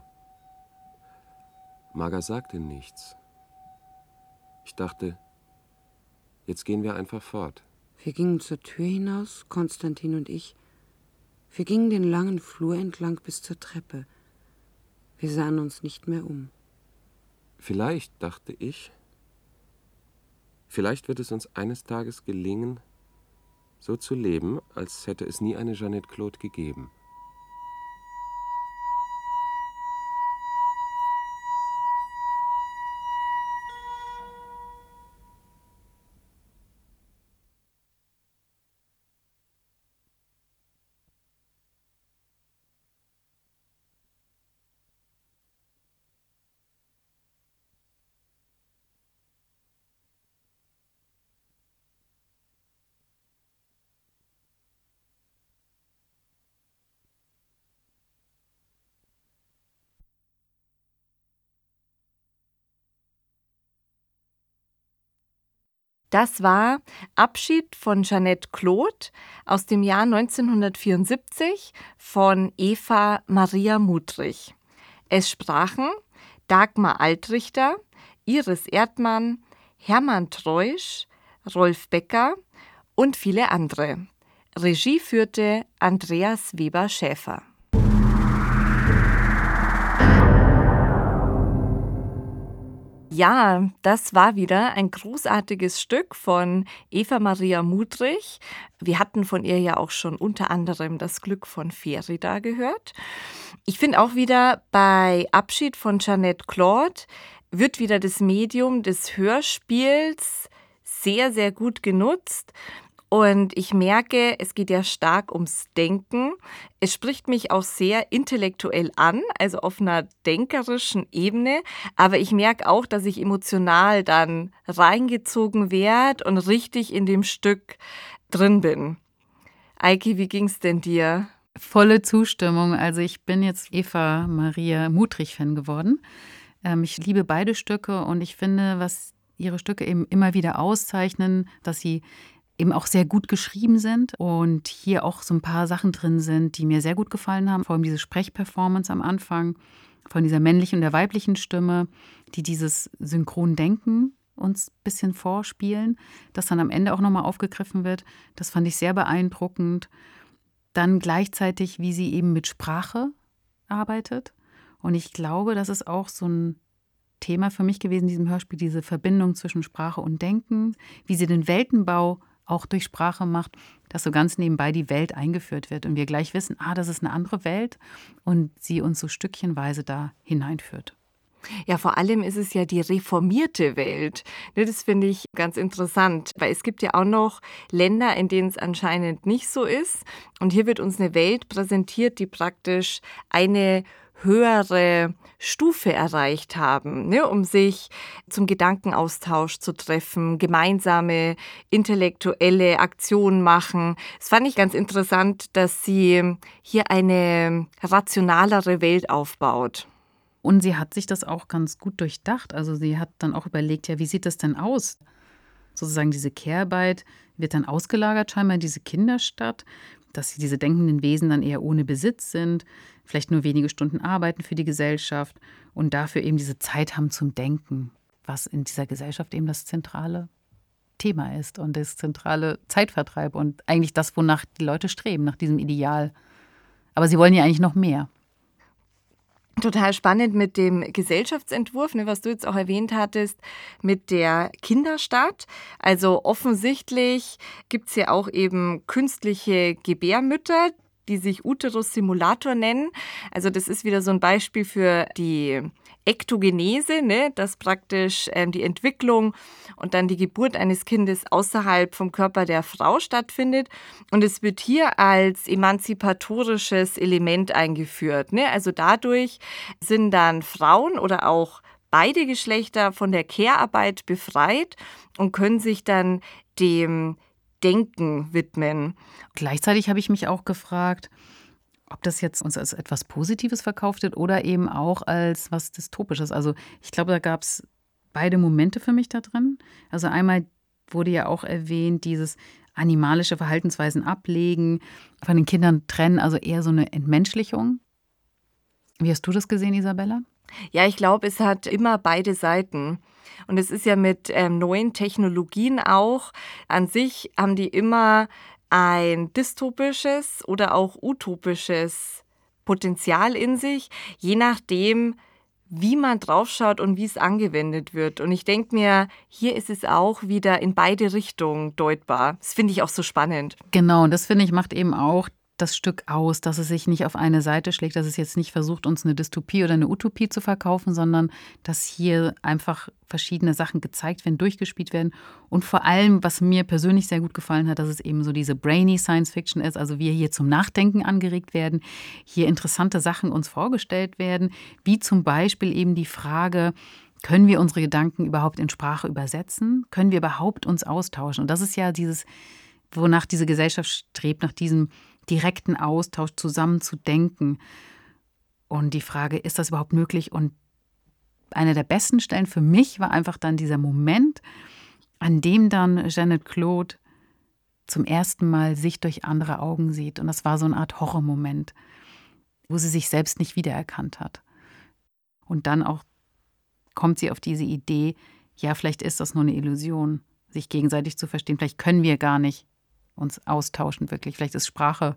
Marga sagte nichts. Ich dachte, jetzt gehen wir einfach fort. Wir gingen zur Tür hinaus, Konstantin und ich. Wir gingen den langen Flur entlang bis zur Treppe. Wir sahen uns nicht mehr um. Vielleicht, dachte ich, vielleicht wird es uns eines Tages gelingen, so zu leben, als hätte es nie eine Jeanette Claude gegeben. Das war Abschied von Jeanette Claude aus dem Jahr neunzehnhundertvierundsiebzig von Eva Maria Mudrich. Es sprachen Dagmar Altrichter, Iris Erdmann, Hermann Treusch, Rolf Becker und viele andere. Regie führte Andreas Weber-Schäfer. Ja, das war wieder ein großartiges Stück von Eva Maria Mudrich. Wir hatten von ihr ja auch schon unter anderem das Glück von Ferida gehört. Ich finde auch wieder bei Abschied von Jeanette Claude wird wieder das Medium des Hörspiels sehr, sehr gut genutzt. Und ich merke, es geht ja stark ums Denken. Es spricht mich auch sehr intellektuell an, also auf einer denkerischen Ebene. Aber ich merke auch, dass ich emotional dann reingezogen werde und richtig in dem Stück drin bin. Eiki, wie ging's denn dir? Volle Zustimmung. Also ich bin jetzt Eva Maria Mudrich-Fan geworden. Ähm, ich liebe beide Stücke und ich finde, was ihre Stücke eben immer wieder auszeichnen, dass sie eben auch sehr gut geschrieben sind und hier auch so ein paar Sachen drin sind, die mir sehr gut gefallen haben. Vor allem diese Sprechperformance am Anfang von dieser männlichen und der weiblichen Stimme, die dieses Synchrondenken uns ein bisschen vorspielen, das dann am Ende auch nochmal aufgegriffen wird. Das fand ich sehr beeindruckend. Dann gleichzeitig, wie sie eben mit Sprache arbeitet. Und ich glaube, das ist auch so ein Thema für mich gewesen in diesem Hörspiel, diese Verbindung zwischen Sprache und Denken, wie sie den Weltenbau auch durch Sprache macht, dass so ganz nebenbei die Welt eingeführt wird und wir gleich wissen, ah, das ist eine andere Welt und sie uns so stückchenweise da hineinführt. Ja, vor allem ist es ja die reformierte Welt. Ne, das finde ich ganz interessant, weil es gibt ja auch noch Länder, in denen es anscheinend nicht so ist. Und hier wird uns eine Welt präsentiert, die praktisch eine höhere Stufe erreicht haben, ne, um sich zum Gedankenaustausch zu treffen, gemeinsame intellektuelle Aktionen machen. Das fand ich ganz interessant, dass sie hier eine rationalere Welt aufbaut. Und sie hat sich das auch ganz gut durchdacht. Also sie hat dann auch überlegt, ja, wie sieht das denn aus? Sozusagen diese Care-Arbeit wird dann ausgelagert scheinbar in diese Kinderstadt, dass sie diese denkenden Wesen dann eher ohne Besitz sind, vielleicht nur wenige Stunden arbeiten für die Gesellschaft und dafür eben diese Zeit haben zum Denken, was in dieser Gesellschaft eben das zentrale Thema ist und das zentrale Zeitvertreib und eigentlich das, wonach die Leute streben, nach diesem Ideal. Aber sie wollen ja eigentlich noch mehr. Total spannend mit dem Gesellschaftsentwurf, ne, was du jetzt auch erwähnt hattest, mit der Kinderstadt. Also offensichtlich gibt es ja auch eben künstliche Gebärmütter, die sich Uterus-Simulator nennen. Also das ist wieder so ein Beispiel für die Ektogenese, ne, dass praktisch ähm, die Entwicklung und dann die Geburt eines Kindes außerhalb vom Körper der Frau stattfindet. Und es wird hier als emanzipatorisches Element eingeführt. Ne? Also dadurch sind dann Frauen oder auch beide Geschlechter von der Care-Arbeit befreit und können sich dann dem Denken widmen. Gleichzeitig habe ich mich auch gefragt, ob das jetzt uns als etwas Positives verkauft wird oder eben auch als was Dystopisches. Also ich glaube, da gab es beide Momente für mich da drin. Also einmal wurde ja auch erwähnt, dieses animalische Verhaltensweisen ablegen, von den Kindern trennen, also eher so eine Entmenschlichung. Wie hast du das gesehen, Isabella? Ja, ich glaube, es hat immer beide Seiten. Und es ist ja mit ähm, neuen Technologien auch. An sich haben die immer ein dystopisches oder auch utopisches Potenzial in sich, je nachdem, wie man draufschaut und wie es angewendet wird. Und ich denke mir, hier ist es auch wieder in beide Richtungen deutbar. Das finde ich auch so spannend. Genau, und das finde ich macht eben auch das Stück aus, dass es sich nicht auf eine Seite schlägt, dass es jetzt nicht versucht, uns eine Dystopie oder eine Utopie zu verkaufen, sondern dass hier einfach verschiedene Sachen gezeigt werden, durchgespielt werden. Und vor allem, was mir persönlich sehr gut gefallen hat, dass es eben so diese brainy Science Fiction ist, also wir hier zum Nachdenken angeregt werden, hier interessante Sachen uns vorgestellt werden, wie zum Beispiel eben die Frage, können wir unsere Gedanken überhaupt in Sprache übersetzen? Können wir überhaupt uns austauschen? Und das ist ja dieses, wonach diese Gesellschaft strebt, nach diesem direkten Austausch, zusammen zu denken. Und die Frage, ist das überhaupt möglich? Und eine der besten Stellen für mich war einfach dann dieser Moment, an dem dann Jeanette Claude zum ersten Mal sich durch andere Augen sieht. Und das war so eine Art Horrormoment, wo sie sich selbst nicht wiedererkannt hat. Und dann auch kommt sie auf diese Idee, ja, vielleicht ist das nur eine Illusion, sich gegenseitig zu verstehen. Vielleicht können wir gar nicht uns austauschen wirklich. Vielleicht ist Sprache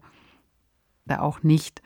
da auch nicht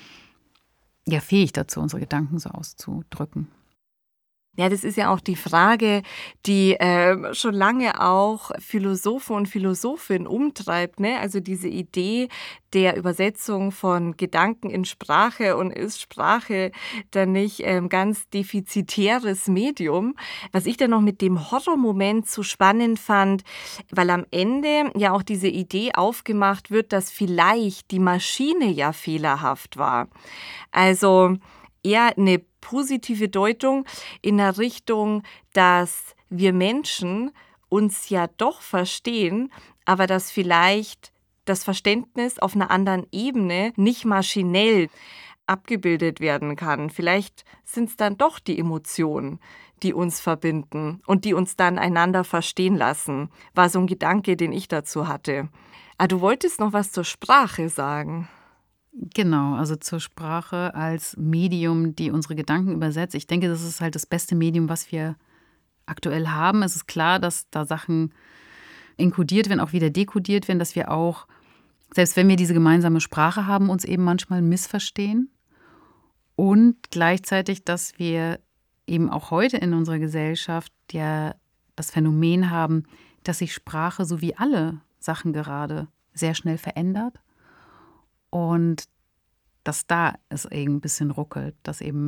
ja, fähig dazu, unsere Gedanken so auszudrücken. Ja, das ist ja auch die Frage, die äh, schon lange auch Philosophen und Philosophinnen umtreibt, ne? Also diese Idee der Übersetzung von Gedanken in Sprache, und ist Sprache dann nicht ein ähm, ganz defizitäres Medium? Was ich dann noch mit dem Horrormoment so spannend fand, weil am Ende ja auch diese Idee aufgemacht wird, dass vielleicht die Maschine ja fehlerhaft war. Also eher eine positive Deutung in der Richtung, dass wir Menschen uns ja doch verstehen, aber dass vielleicht das Verständnis auf einer anderen Ebene nicht maschinell abgebildet werden kann. Vielleicht sind es dann doch die Emotionen, die uns verbinden und die uns dann einander verstehen lassen, war so ein Gedanke, den ich dazu hatte. Ah, du wolltest noch was zur Sprache sagen. Genau, also zur Sprache als Medium, die unsere Gedanken übersetzt. Ich denke, das ist halt das beste Medium, was wir aktuell haben. Es ist klar, dass da Sachen inkodiert werden, auch wieder dekodiert werden, dass wir auch, selbst wenn wir diese gemeinsame Sprache haben, uns eben manchmal missverstehen. Und gleichzeitig, dass wir eben auch heute in unserer Gesellschaft ja das Phänomen haben, dass sich Sprache, so wie alle Sachen gerade, sehr schnell verändert. Und dass da es eben ein bisschen ruckelt, dass eben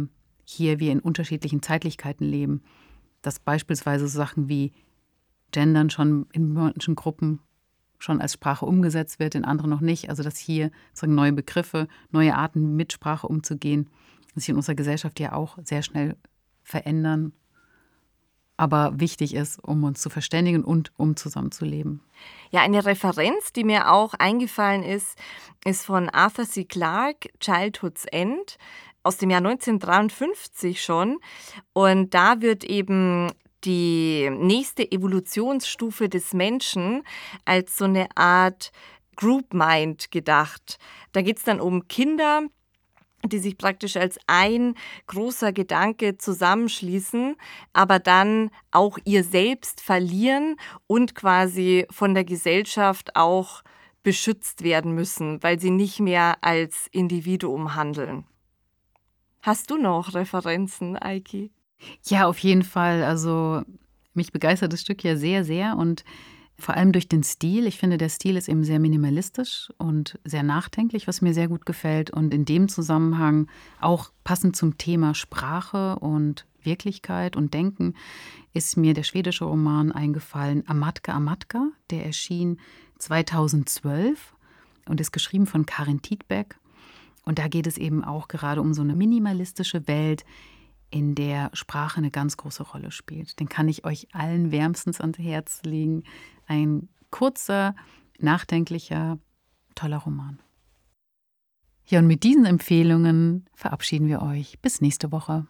hier wir in unterschiedlichen Zeitlichkeiten leben. Dass beispielsweise so Sachen wie Gendern schon in manchen Gruppen schon als Sprache umgesetzt wird, in anderen noch nicht. Also dass hier sozusagen neue Begriffe, neue Arten mit Sprache umzugehen, sich in unserer Gesellschaft ja auch sehr schnell verändern, aber wichtig ist, um uns zu verständigen und um zusammenzuleben. Ja, eine Referenz, die mir auch eingefallen ist, ist von Arthur C. Clarke, Childhood's End, aus dem Jahr neunzehnhundertdreiundfünfzig schon. Und da wird eben die nächste Evolutionsstufe des Menschen als so eine Art Group Mind gedacht. Da geht es dann um Kinder, die sich praktisch als ein großer Gedanke zusammenschließen, aber dann auch ihr Selbst verlieren und quasi von der Gesellschaft auch beschützt werden müssen, weil sie nicht mehr als Individuum handeln. Hast du noch Referenzen, Eiki? Ja, auf jeden Fall. Also mich begeistert das Stück ja sehr, sehr und vor allem durch den Stil. Ich finde, der Stil ist eben sehr minimalistisch und sehr nachdenklich, was mir sehr gut gefällt. Und in dem Zusammenhang auch passend zum Thema Sprache und Wirklichkeit und Denken ist mir der schwedische Roman eingefallen, Amatka Amatka. Der erschien zweitausendzwölf und ist geschrieben von Karin Tidbeck. Und da geht es eben auch gerade um so eine minimalistische Welt, in der Sprache eine ganz große Rolle spielt. Den kann ich euch allen wärmstens ans Herz legen. Ein kurzer, nachdenklicher, toller Roman. Ja, und mit diesen Empfehlungen verabschieden wir euch. Bis nächste Woche.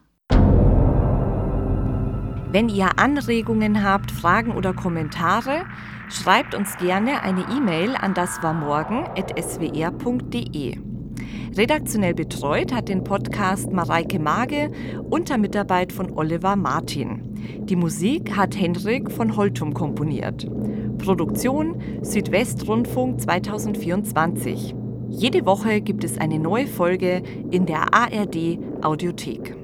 Wenn ihr Anregungen habt, Fragen oder Kommentare, schreibt uns gerne eine E-Mail an daswarmorgen at s w r punkt d e. Redaktionell betreut hat den Podcast Mareike Mage unter Mitarbeit von Oliver Martin. Die Musik hat Henrik von Holtum komponiert. Produktion Südwestrundfunk zweitausendvierundzwanzig. Jede Woche gibt es eine neue Folge in der A R D Audiothek.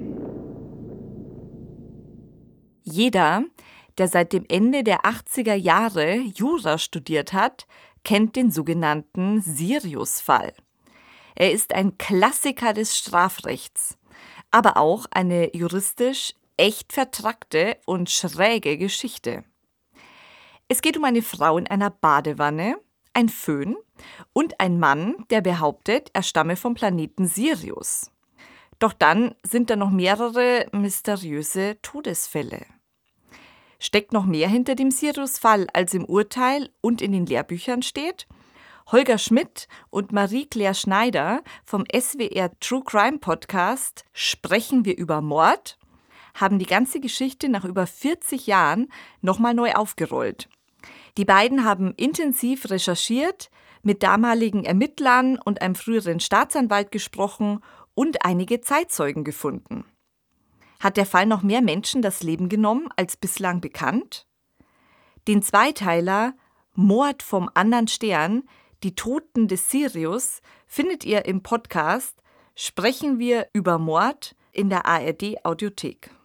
Jeder, der seit dem Ende der achtziger Jahre Jura studiert hat, kennt den sogenannten Sirius-Fall. Er ist ein Klassiker des Strafrechts, aber auch eine juristisch echt vertrackte und schräge Geschichte. Es geht um eine Frau in einer Badewanne, ein Föhn und einen Mann, der behauptet, er stamme vom Planeten Sirius. Doch dann sind da noch mehrere mysteriöse Todesfälle. Steckt noch mehr hinter dem Sirius-Fall, als im Urteil und in den Lehrbüchern steht? Holger Schmidt und Marie-Claire Schneider vom S W R True Crime Podcast Sprechen wir über Mord haben die ganze Geschichte nach über vierzig Jahren nochmal neu aufgerollt. Die beiden haben intensiv recherchiert, mit damaligen Ermittlern und einem früheren Staatsanwalt gesprochen und einige Zeitzeugen gefunden. Hat der Fall noch mehr Menschen das Leben genommen als bislang bekannt? Den Zweiteiler Mord vom anderen Stern, die Toten des Sirius, findet ihr im Podcast Sprechen wir über Mord in der A R D Audiothek.